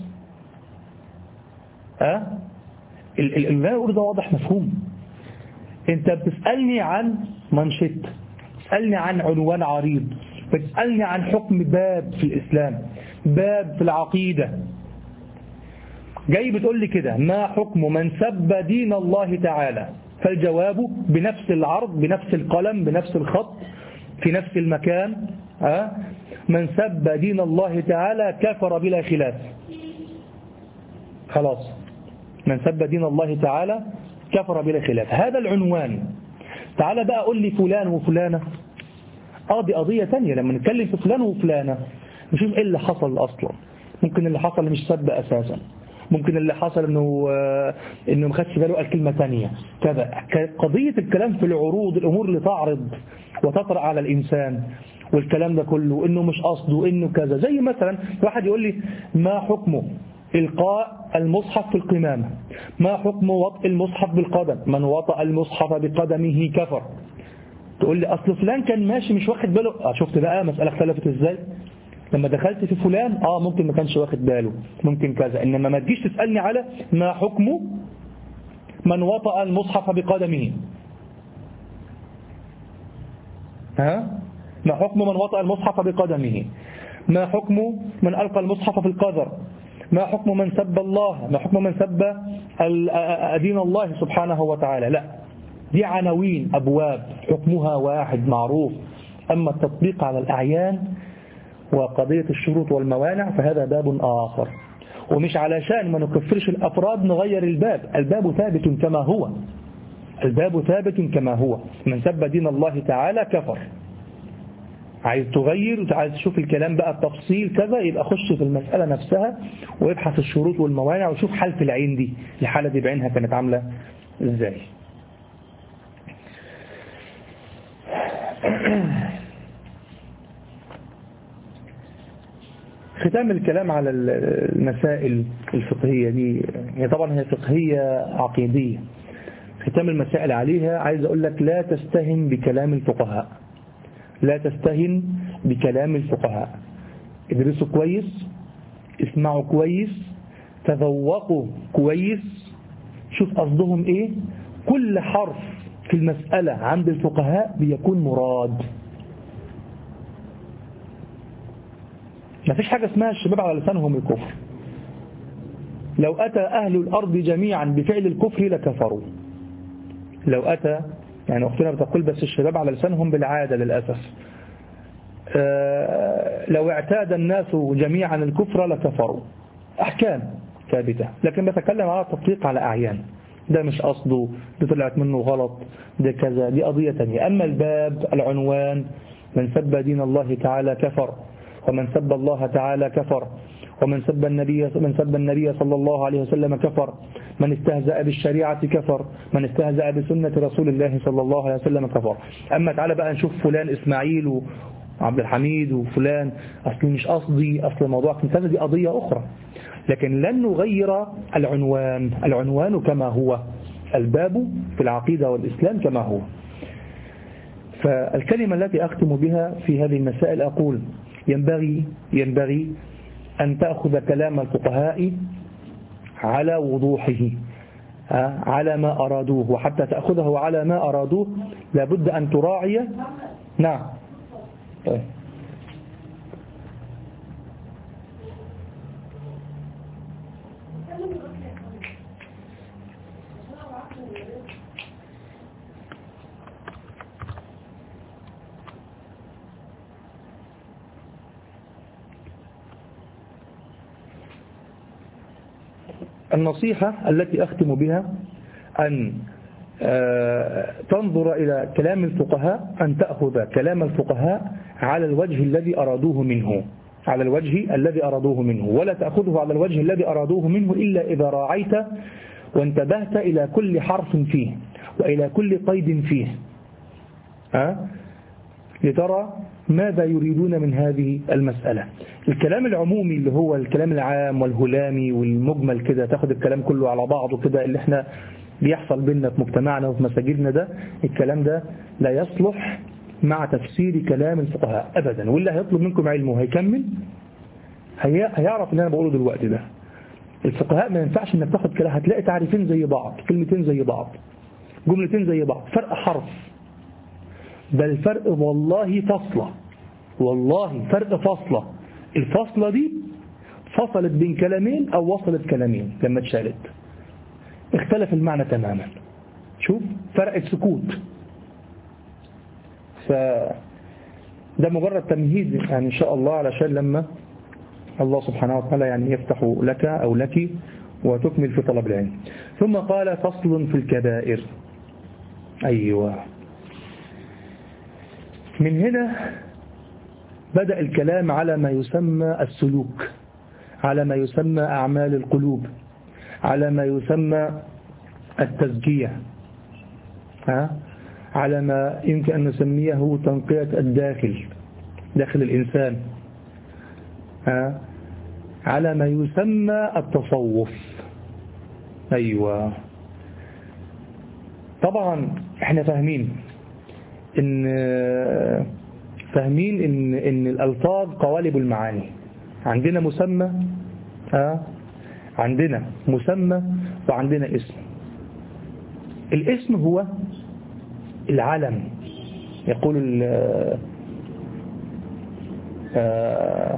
ها اللي أنا أقول ده واضح مفهوم. أنت بتسألني عن منشط، بتسألني عن عنوان عريض، بتسألني عن حكم باب في الإسلام، باب في العقيدة. جاي بتقول لي كده ما حكم من سب دين الله تعالى؟ فالجواب بنفس العرض، بنفس القلم، بنفس الخط، في نفس المكان. ها من سب دين الله تعالى كفر بلا خلاف. خلاص، من سب دين الله تعالى كفر بلا خلاف، هذا العنوان. تعالى بقى قول لي فلان وفلانة، اه دي قضية تانية. لما نتكلم في فلان وفلانة نشوف ايه اللي حصل اصلا. ممكن اللي حصل مش سب اساسا، ممكن اللي حصل انه انه ما خدش باله قال كلمة تانية كذا. قضية الكلام في العروض، الامور اللي تعرض وتطرأ على الانسان والكلام ده كله، انه مش قصده، انه كذا. زي مثلا واحد يقول لي ما حكمه إلقاء المصحف في القمامة؟ ما حكم وطء المصحف بالقدم؟ من وطأ المصحف بقدمه كفر. تقول لي أصل فلان كان ماشي مش واخد باله. آه شفت بقى مسألة اختلفت إزاي؟ لما دخلت في فلان آه ممكن ما كانش واخد باله، ممكن كذا. إنما ما تجيش تسألني على ما حكم من وطأ المصحف بقدمه. ها؟ ما حكم من وطأ المصحف بقدمه؟ ما حكم من ألقى المصحف في القذر؟ ما حكم من سب الله؟ ما حكم من سب دين الله سبحانه وتعالى؟ لا، دي عناوين أبواب حكمها واحد معروف. أما التطبيق على الأعيان وقضية الشروط والموانع فهذا باب آخر. ومش علشان ما نكفرش الأفراد نغير الباب، الباب ثابت كما هو، الباب ثابت كما هو. من سب دين الله تعالى كفر. عايز تغير، عايز تشوف الكلام بقى التفصيل كذا، يبقى خش في المسألة نفسها وابحث الشروط والموانع وشوف حالة العين دي، الحالة دي بعينها كانت عاملة ازاي. ختام الكلام على المسائل الفقهية دي، هي طبعا هي فقهية عقيدية. ختام المسائل عليها عايز أقول لك لا تستهن بكلام الفقهاء، لا تستهن بكلام الفقهاء. ادرسوا كويس، اسمعوا كويس، تذوقوا كويس، شوف قصدهم ايه. كل حرف في المسألة عند الفقهاء بيكون مراد. ما فيش حاجة اسمها الشباب على لسانهم الكفر. لو أتى أهل الأرض جميعا بفعل الكفر لكفروا. لو أتى يعني أختنا بتقول بس الشباب على لسانهم بالعادة للأسف، لو اعتاد الناس جميعا الكفر لكفروا، أحكام ثابتة، لكن بتكلم على التطبيق على أعيان، ده مش قصده، دي طلعت منه غلط، ده كذا، دي قضية تانية. أما الباب العنوان من سب دين الله تعالى كفر، ومن سب الله تعالى كفر، ومن سب النبي من سب النبي صلى الله عليه وسلم كفر، من استهزأ بالشريعة كفر، من استهزأ بسنة رسول الله صلى الله عليه وسلم كفر. أما تعالى بقى نشوف فلان إسماعيل وعبد الحميد وفلان، أصل مش قصدي، أصل الموضوع كذا، دي قضية أخرى، لكن لن نغير العنوان، العنوان كما هو، الباب في العقيدة والإسلام كما هو. فالكلمة التي أختم بها في هذه المسائل أقول ينبغي ينبغي أن تأخذ كلام الفقهاء على وضوحه، على ما أرادوه، وحتى تأخذه على ما أرادوه لابد أن تراعي. نعم طيب. النصيحة التي أختم بها أن تنظر إلى كلام الفقهاء، أن تأخذ كلام الفقهاء على الوجه الذي أرادوه منه، على الوجه الذي أرادوه منه، ولا تأخذه على الوجه الذي أرادوه منه إلا إذا راعيت وانتبهت إلى كل حرف فيه وإلى كل قيد فيه، أه؟ لترى ماذا يريدون من هذه المسألة. الكلام العمومي اللي هو الكلام العام والهلامي والمجمل كده، تاخد الكلام كله على بعضه كده، اللي احنا بيحصل بينا في مجتمعنا وفي مساجدنا، ده الكلام ده لا يصلح مع تفسير كلام الفقهاء أبدا. واللي هيطلب منكم علمه هيكمل هي هيعرف اللي أنا بقوله دلوقتي ده. الفقهاء ما ينفعش انك تاخد كلام، هتلاقي تعريفين زي بعض، كلمتين زي بعض، جملتين زي بعض، فرق حرف، بل فرق والله فصلة، والله فرق فصلة. الفصلة دي فصلت بين كلامين أو وصلت كلامين، لما اتشالت اختلف المعنى تماما. شوف فرق سكوت. فده مجرد تمهيد يعني إن شاء الله، علشان لما الله سبحانه وتعالى يعني يفتح لك أو لك وتكمل في طلب العلم. ثم قال فصل في الكبائر. أيوة، من هنا بدأ الكلام على ما يسمى السلوك، على ما يسمى أعمال القلوب، على ما يسمى التزكية، على ما يمكن أن نسميه تنقية الداخل، داخل الإنسان، على ما يسمى التصوف. أيوة، طبعا احنا فاهمين ان فاهمين ان ان الالفاظ قوالب المعاني. عندنا مسمى، اه عندنا مسمى وعندنا اسم. الاسم هو العلم، يقول آه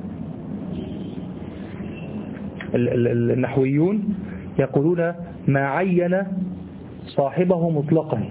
النحويون يقولون ما عين صاحبه مطلقا،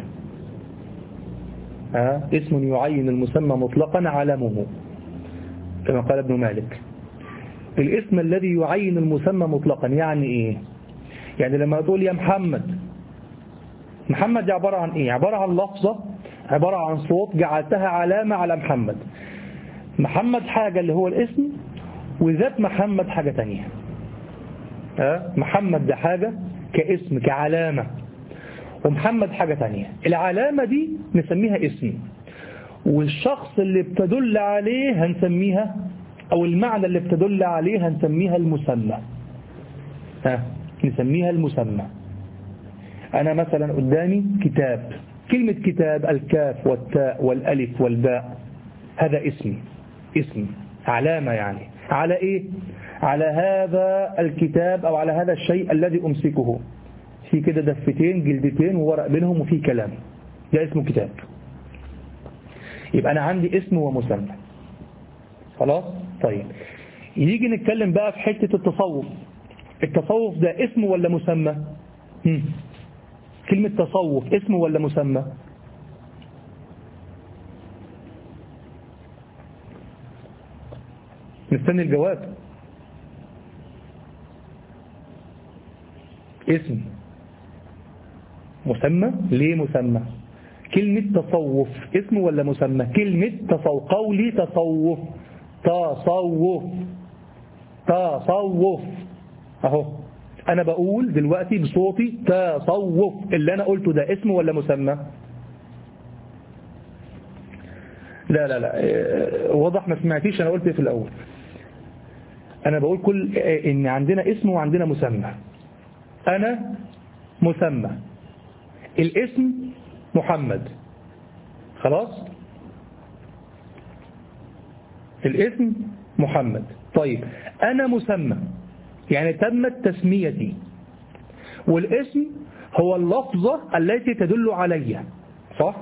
آه اسم يعين المسمى مطلقا علمه، كما قال ابن مالك. الاسم الذي يعين المسمى مطلقا يعني ايه؟ يعني لما تقول يا محمد، محمد دي عبارة عن ايه؟ عبارة عن لفظة، عبارة عن صوت جعلتها علامة على محمد. محمد حاجة اللي هو الاسم، وذات محمد حاجة تانية. آه محمد ده حاجة كاسم كعلامة، ومحمد حاجة تانية. العلامة دي نسميها اسم، والشخص اللي بتدل عليه هنسميها، أو المعنى اللي بتدل عليه هنسميها المسمى. ها نسميها المسمى. أنا مثلا قدامي كتاب، كلمة كتاب الكاف والتاء والألف والباء، هذا اسم، اسم علامة يعني على إيه؟ على هذا الكتاب أو على هذا الشيء الذي أمسكه، في كده دفتين جلدتين وورق بينهم وفي كلام، ده اسمه كتاب. يبقى أنا عندي اسم ومسمى. خلاص؟ طيب يجي نتكلم بقى في حتة التصوف. التصوف ده اسم ولا مسمى؟ هم. كلمة تصوف اسم ولا مسمى؟ نستني الجواب. اسم. مسمى. ليه مسمى؟ كلمة تصوف اسم ولا مسمى؟ كلمة تصوف، قولي تصوف، تصوف تصوف اهو، انا بقول دلوقتي بصوتي تصوف، اللي انا قلته ده اسم ولا مسمى؟ لا لا لا واضح ما سمعتيش انا قلت ايه في الاول. انا بقول كل ان عندنا اسم وعندنا مسمى. انا مسمى، الاسم محمد، خلاص، الاسم محمد. طيب أنا مسمى يعني تمت تسميتي، والاسم هو اللفظة التي تدل علي، صح؟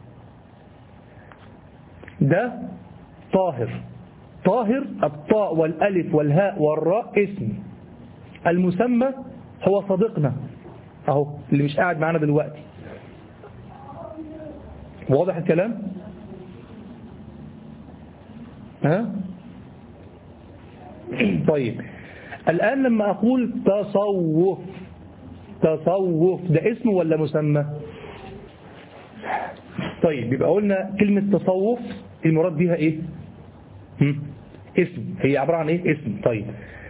ده طاهر، طاهر الطاء والألف والهاء والراء اسم. المسمى هو صديقنا اهو اللي مش قاعد معانا دلوقتي. واضح الكلام؟ ها؟ طيب الآن لما أقول تصوف، تصوف ده اسم ولا مسمى؟ طيب يبقى قلنا كلمة تصوف المراد بها ايه؟ هم؟ اسم، هي عبارة عن ايه؟ اسم. طيب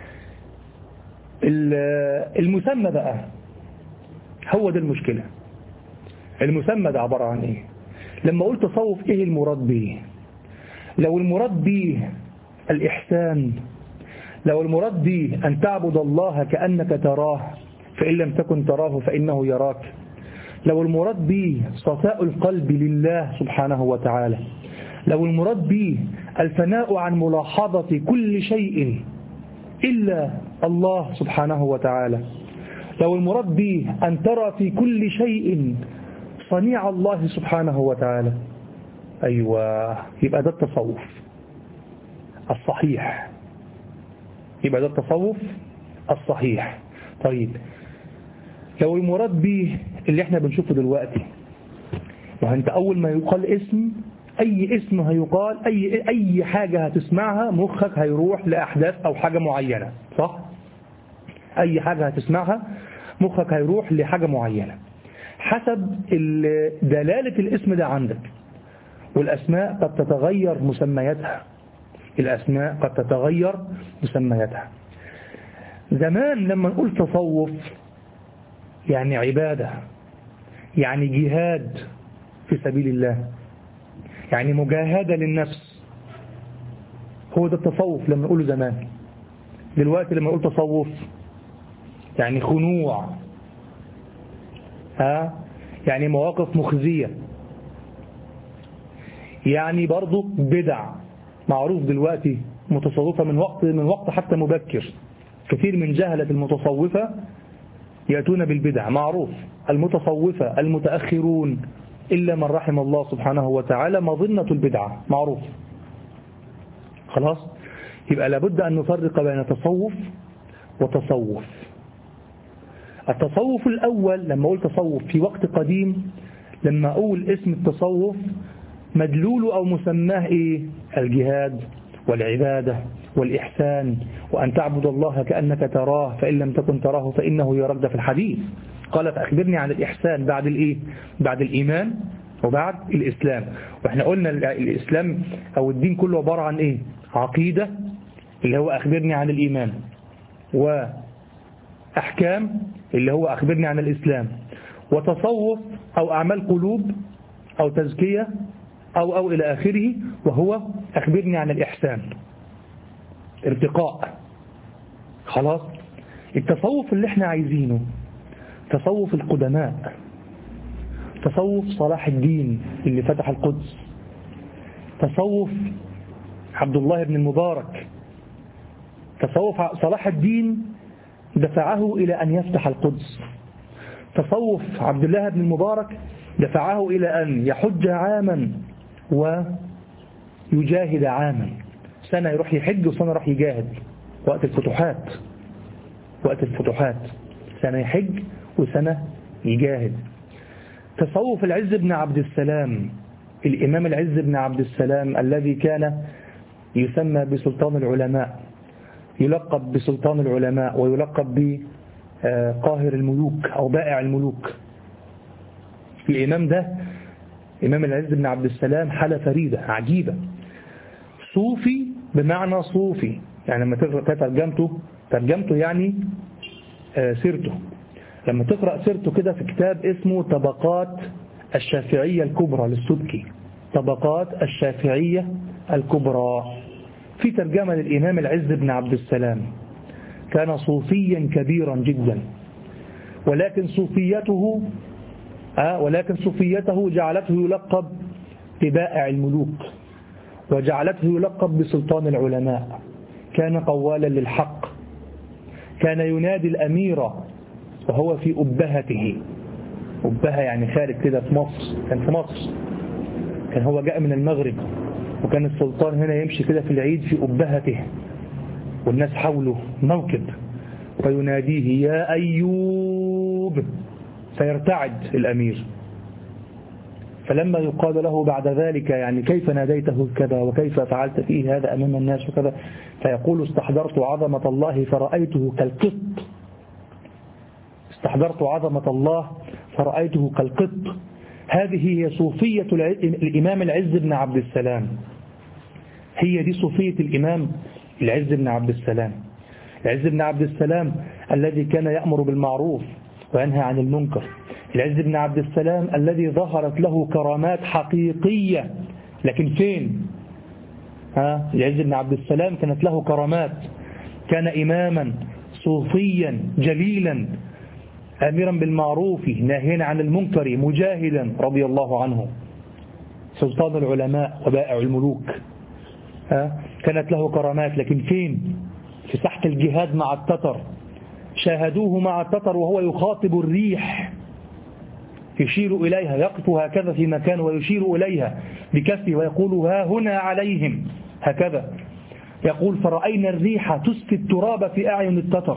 المسمى بقى هو ده المشكلة. المسمى ده عبارة عن ايه؟ لما قلت تصوف ايه المراد به؟ لو المراد به الإحسان، لو المراد به أن تعبد الله كأنك تراه فإن لم تكن تراه فإنه يراك، لو المراد به صفاء القلب لله سبحانه وتعالى، لو المراد به الفناء عن ملاحظة كل شيء إلا الله سبحانه وتعالى، لو المراد به أن ترى في كل شيء صنيع الله سبحانه وتعالى، أيوة يبقى ده التصوف الصحيح، يبقى ده التصوف الصحيح. طيب لو المراد به اللي احنا بنشوفه دلوقتي، وانت أول ما يقال اسم، أي اسم هيقال، أي, أي حاجة هتسمعها مخك هيروح لأحداث أو حاجة معينة، صح؟ أي حاجة هتسمعها مخك هيروح لحاجة معينة حسب دلالة الاسم ده عندك. والأسماء قد تتغير مسمياتها، الأسماء قد تتغير مسمياتها. زمان لما نقول تصوف يعني عبادة، يعني جهاد في سبيل الله، يعني مجاهدة للنفس، هو ده التصوف لما نقوله زمان. دلوقتي لما نقول تصوف يعني خنوع، ها، يعني مواقف مخزية، يعني برضو بدع. معروف دلوقتي متصوفة من وقت من وقت حتى مبكر، كثير من جهلة المتصوفة يأتون بالبدع. معروف المتصوفة المتأخرون إلا من رحم الله سبحانه وتعالى مظنة البدعة، معروف. خلاص، يبقى لابد أن نفرق بين تصوف وتصوف. التصوف الأول لما أقول تصوف في وقت قديم، لما أقول اسم التصوف مدلوله أو مسماه إيه؟ الجهاد والعبادة والإحسان، وأن تعبد الله كأنك تراه فإن لم تكن تراه فإنه يراك، ده في الحديث. قال فأخبرني عن الإحسان بعد الإيه؟ بعد الإيمان وبعد الإسلام. وإحنا قلنا الإسلام أو الدين كله عبارة عن إيه؟ عقيدة اللي هو أخبرني عن الإيمان، وأحكام اللي هو أخبرني عن الإسلام، وتصوف أو أعمال قلوب أو تزكية أو أو إلى آخره، وهو أخبرني عن الإحسان، ارتقاء. خلاص، التصوف اللي احنا عايزينه تصوف القدماء، تصوف صلاح الدين اللي فتح القدس، تصوف عبد الله بن المبارك. تصوف صلاح الدين دفعه إلى أن يفتح القدس، تصوف عبد الله بن المبارك دفعه إلى أن يحج عاما ويجاهد عاما، سنة يروح يحج وسنة يروح يجاهد وقت الفتوحات، وقت الفتوحات سنة يحج وسنة يجاهد. تصوف العز بن عبد السلام، الإمام العز بن عبد السلام الذي كان يسمى بسلطان العلماء، يلقب بسلطان العلماء ويلقب بقاهر الملوك أو بائع الملوك. الإمام ده إمام العز بن عبد السلام حالة فريدة عجيبة، صوفي بمعنى صوفي، يعني لما تقرأ ترجمته ترجمته يعني سيرته، لما تقرأ سيرته كده في كتاب اسمه طبقات الشافعية الكبرى للسبكي، طبقات الشافعية الكبرى، في ترجمة للإمام العز بن عبد السلام. كان صوفيا كبيرا جدا، ولكن صوفيته آه ولكن صوفيته جعلته يلقب ببائع الملوك، وجعلته يلقب بسلطان العلماء. كان قوالا للحق، كان ينادي الأمير وهو في أبهته، أبهة يعني خارج كده في مصر، كان في مصر، كان هو جاء من المغرب، وكان السلطان هنا يمشي كده في العيد في أبهته والناس حوله موكب، ويناديه يا أيوب، فيرتعد الأمير. فلما يقال له بعد ذلك يعني كيف ناديته كذا وكيف فعلت فيه هذا أمام الناس وكذا، فيقول استحضرت عظمة الله فرأيته كالقط، استحضرت عظمة الله فرأيته كالقط. هذه هي صوفية الإمام العز بن عبد السلام، هي دي صوفية الإمام العز بن عبد السلام. العز بن عبد السلام الذي كان يأمر بالمعروف وينهى عن المنكر، العز بن عبد السلام الذي ظهرت له كرامات حقيقية، لكن فين؟ ها؟ العز بن عبد السلام كانت له كرامات، كان إماما صوفيا جليلا آمرا بالمعروف ناهيا عن المنكر مجاهدا رضي الله عنه، سلطان العلماء وبائع الملوك. ها؟ كانت له كرامات، لكن فين؟ في ساحة الجهاد مع التتر، شاهدوه مع التتر وهو يخاطب الريح، يشير إليها، يقف هكذا في مكان ويشير إليها بكفه ويقول ها هنا عليهم هكذا، يقول فرأينا الريح تسقي التراب في أعين التتر،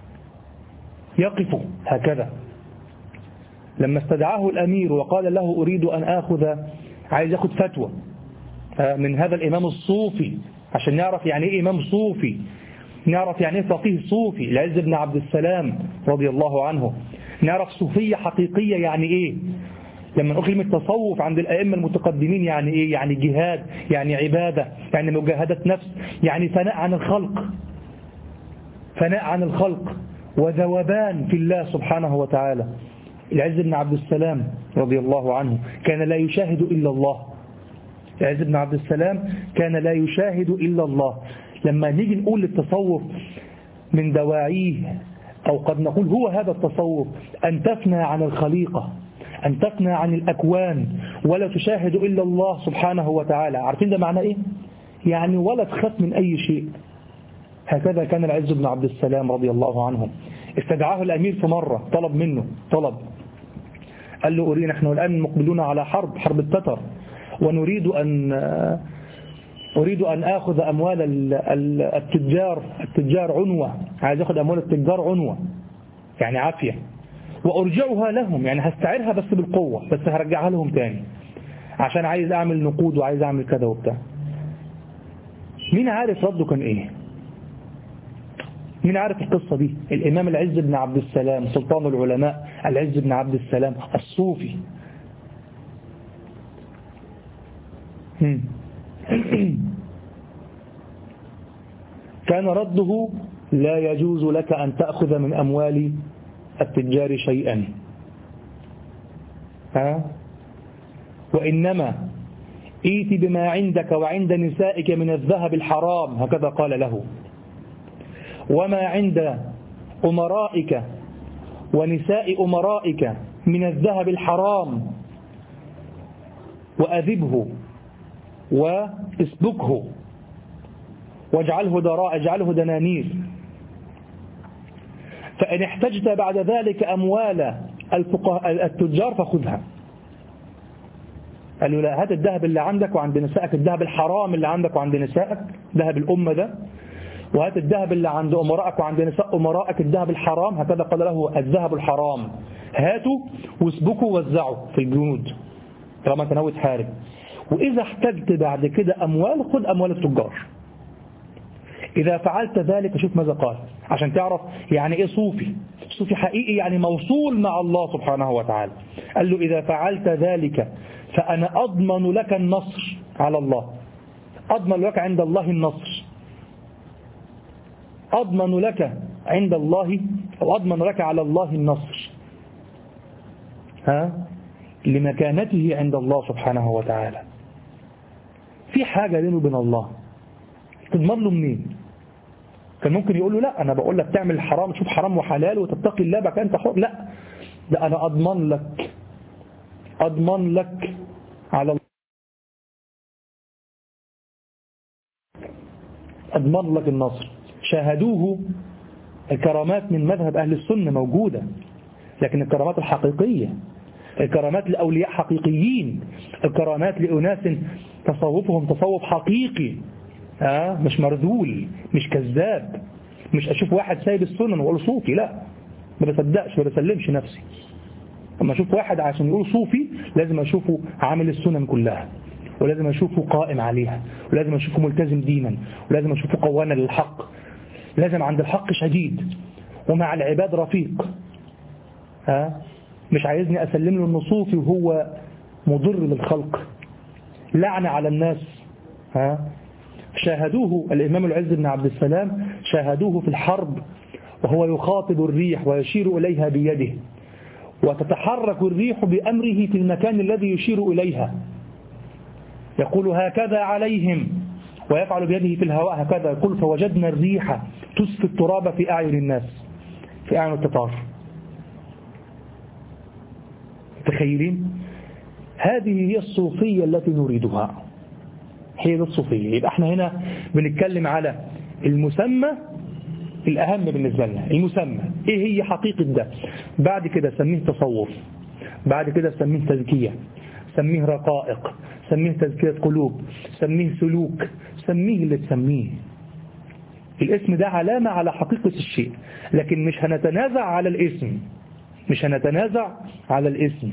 يقف هكذا. لما استدعاه الأمير وقال له أريد أن أخذ، عايز يأخذ فتوى من هذا الإمام الصوفي عشان نعرف يعني إيه إمام صوفي، نعرف يعني إيه فقيه صوفي، العز بن عبد السلام رضي الله عنه، نعرف صوفية حقيقية يعني إيه. لما نقول كلمة تصوف عند الأئمة المتقدمين يعني إيه؟ يعني جهاد، يعني عبادة، يعني مجاهدة نفس، يعني فناء عن الخلق، فناء عن الخلق وذوبان في الله سبحانه وتعالى. العز بن عبد السلام رضي الله عنه كان لا يشاهد إلا الله، العز بن عبد السلام كان لا يشاهد إلا الله. لما نيجي نقول للتصوف من دواعيه، أو قد نقول هو هذا التصوف، أن تفنى عن الخليقة، أن تفنى عن الأكوان ولا تشاهد إلا الله سبحانه وتعالى. عارفين ده معنى إيه؟ يعني ولا تخاف من أي شيء. هكذا كان العز بن عبد السلام رضي الله عنه. استدعاه الأمير في مرة، طلب منه طلب، قال له أريد، نحن الآن مقبلون على حرب حرب التتر، ونريد أن أريد أن آخذ أموال التجار التجار عنوة، عايز أخذ أموال التجار عنوة يعني عافية، وأرجعها لهم، يعني هستعيرها بس بالقوة، بس هرجعها لهم تاني عشان عايز أعمل نقود وعايز أعمل كذا وبتاع. مين عارف رده كان إيه؟ مين عارف القصة دي؟ الإمام العز بن عبد السلام سلطان العلماء، العز بن عبد السلام الصوفي. كان رده لا يجوز لك أن تأخذ من أموال التجار شيئا، ها؟ وإنما ائت بما عندك وعند نسائك من الذهب الحرام، هكذا قال له، وما عند أمرائك ونساء أمرائك من الذهب الحرام وأذبه واسبكه واجعله دراء، اجعله دنانير، فإن احتجت بعد ذلك أموال التجار فخذها. قال له لا، هات الذهب اللي عندك وعند نسائك، الذهب الحرام اللي عندك وعند نسائك، ذهب الأمة ده، وهات الذهب اللي عند أمرائك وعند نساء أمرائك الذهب الحرام، هكذا قال له الذهب الحرام. هاتوا واسبكوا ووزعوا في الجنود طالما انت ناوي تحارب، وإذا احتجت بعد كده أموال خد أموال التجار. إذا فعلت ذلك شوف ماذا قال عشان تعرف يعني إيه صوفي. صوفي حقيقي يعني موصول مع الله سبحانه وتعالى. قال له إذا فعلت ذلك فأنا أضمن لك النصر على الله، أضمن لك عند الله النصر، أضمن لك عند الله أو أضمن لك على الله النصر، ها لمكانته عند الله سبحانه وتعالى. في حاجة بينه وبين الله تضمن له منين؟ كان ممكن يقول له لا أنا بقول لك تعمل الحرام تشوف حرام وحلال وتتقي الله بقى أنت حر. لا، ده أنا أضمن لك أضمن لك على الله، أضمن لك النصر. شاهدوه الكرامات من مذهب أهل السنة موجودة، لكن الكرامات الحقيقية، الكرامات لأولياء حقيقيين، الكرامات لأناس تصوفهم تصوف حقيقي، آه مش مرذول، مش كذاب، مش أشوف واحد سايب السنن وأقول صوفي، لا ما بصدقش ما بسلمش نفسي. أما أشوف واحد عشان يقول صوفي لازم أشوفه عامل السنن كلها، ولازم أشوفه قائم عليها، ولازم أشوفه ملتزم دينا، ولازم أشوفه قوانا للحق، لازم عند الحق شديد ومع العباد رفيق. ها مش عايزني أسلم له إنه صوفي وهو مضر للخلق، لعنة على الناس. ها شاهدوه الإمام العز بن عبد السلام، شاهدوه في الحرب وهو يخاطب الريح ويشير إليها بيده، وتتحرك الريح بأمره في المكان الذي يشير إليها، يقول هكذا عليهم ويفعل بيده في الهواء هكذا، يقول فوجدنا الريح تسفي التراب في أعين الناس، في أعين التتار. تخيلين؟ هذه هي الصوفية التي نريدها، هي دي الصوفية. يبقى احنا هنا بنتكلم على المسمى الأهم بالنسبة لنا، المسمى ايه هي حقيقة ده. بعد كده سميه تصوف، بعد كده سميه تزكية، سميه رقائق، سميه تزكية قلوب، سميه سلوك، سميه اللي تسميه. الاسم ده علامة على حقيقة الشيء، لكن مش هنتنازع على الاسم، مش هنتنازع على الاسم.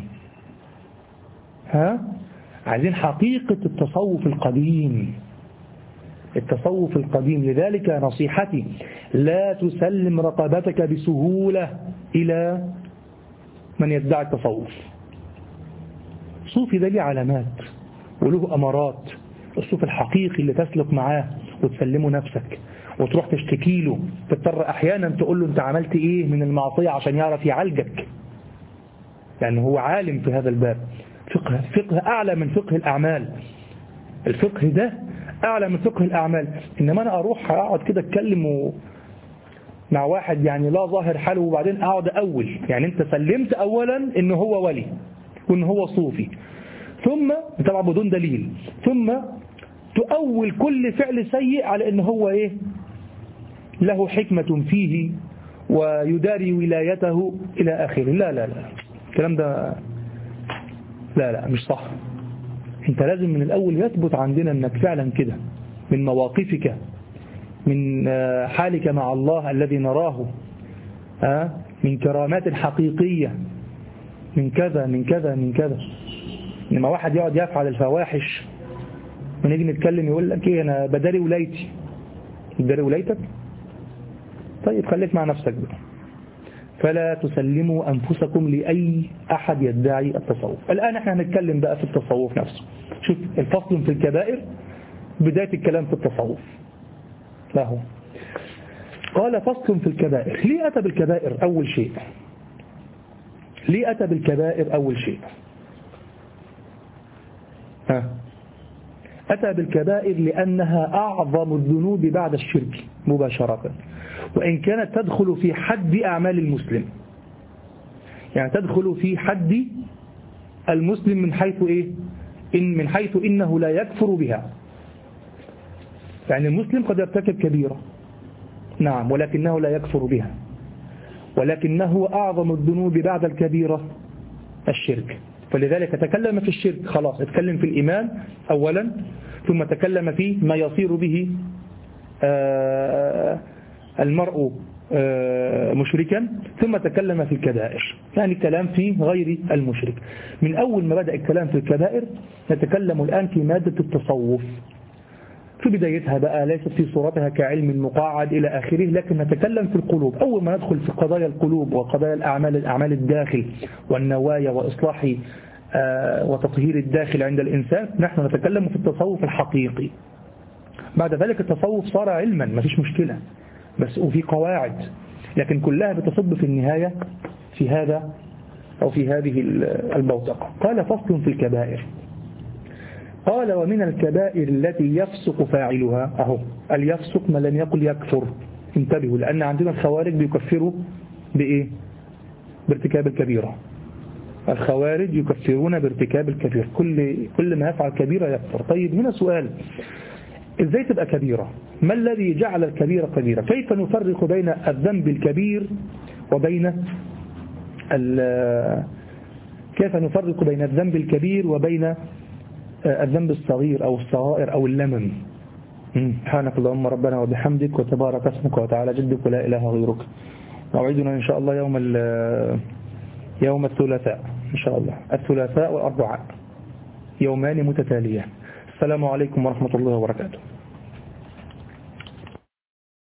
ها عايزين حقيقة التصوف القديم، التصوف القديم. لذلك نصيحتي لا تسلم رقبتك بسهولة إلى من يدعي التصوف. صوفي ده ليه علامات وله أمارات. الصوف الحقيقي اللي تسلك معاه وتسلمه نفسك وتروح تشتكي له، تضطر أحيانا تقول له أنت عملت إيه من المعصية عشان يعرف يعالجك، لأنه هو عالم في هذا الباب. فقه, فقه أعلى من فقه الأعمال، الفقه ده أعلى من فقه الأعمال. إنما أنا أروح أقعد كده أتكلم و... مع واحد يعني لا ظاهر حاله، وبعدين أقعد أول، يعني أنت سلمت أولا إنه هو ولي وإنه هو صوفي، ثم طبعا بدون دليل، ثم تؤول كل فعل سيء على إنه هو إيه له حكمة فيه ويداري ولايته إلى آخره. لا لا لا الكلام ده لا لا مش صح. انت لازم من الأول يثبت عندنا أنك فعلا كده، من مواقفك، من حالك مع الله الذي نراه، من كرامات حقيقية، من كذا من كذا من كذا. لما واحد يقعد يفعل الفواحش ونيجي نتكلم يقول لك ايه أنا بداري ولايتي. بداري ولايتك؟ طيب خليك مع نفسك بقى. فلا تسلموا أنفسكم لأي أحد يدعي التصوف. الآن احنا هنتكلم بقى في التصوف نفسه. شوف الفصل في الكبائر، بداية الكلام في التصوف. لا هو قال فصل في الكبائر. ليه أتى بالكبائر أول شيء؟ ليه أتى بالكبائر أول شيء؟ ها أتى بالكبائر لأنها أعظم الذنوب بعد الشرك مباشرة، وإن كانت تدخل في حد أعمال المسلم، يعني تدخل في حد المسلم من حيث إيه؟ إن من حيث إنه لا يكفر بها. يعني المسلم قد يرتكب كبيرة نعم، ولكنه لا يكفر بها، ولكنه أعظم الذنوب بعد الكبيرة الشرك. فلذلك تكلم في الشرك خلاص، اتكلم في الإيمان أولا، ثم تكلم في ما يصير به المرء مشركا ثم تكلم في الكبائر، يعني كلام في غير المشرك. من أول ما بدأ الكلام في الكبائر نتكلم الآن في مادة التصوف في بدايتها بقى، ليست في صورتها كعلم مقاعد إلى آخره، لكن نتكلم في القلوب. أول ما ندخل في قضايا القلوب وقضايا الأعمال الأعمال الداخل والنوايا وإصلاح وتطهير الداخل عند الإنسان، نحن نتكلم في التصوف الحقيقي. بعد ذلك التصوف صار علما، ما فيش مشكلة، بس وفي قواعد، لكن كلها بتصب في النهاية في هذا أو في هذه البوتقة. قال فصل في الكبائر. قال ومن الكبائر التي يفسق فاعلها، أهو اليفسق ما لم يقل يكفر، انتبهوا، لأن عندنا الخوارج بيكفروا بإيه؟ بارتكاب الكبيرة. الخوارج يكفرون بارتكاب الكبير، كل كل ما يفعل كبيرة يكفر. طيب هنا سؤال، ازاي تبقى كبيرة؟ ما الذي جعل الكبيرة كبيرة؟ كيف نفرق بين الذنب الكبير وبين كيف نفرق بين الذنب الكبير وبين الذنب الصغير أو الصغائر أو اللمم؟ سبحانك اللهم ربنا وبحمدك وتبارك اسمك وتعالى جدك ولا إله غيرك. موعدنا إن شاء الله يوم يوم الثلاثاء إن شاء الله، الثلاثاء والأربعاء، يومان متتاليان. السلام عليكم ورحمة الله وبركاته.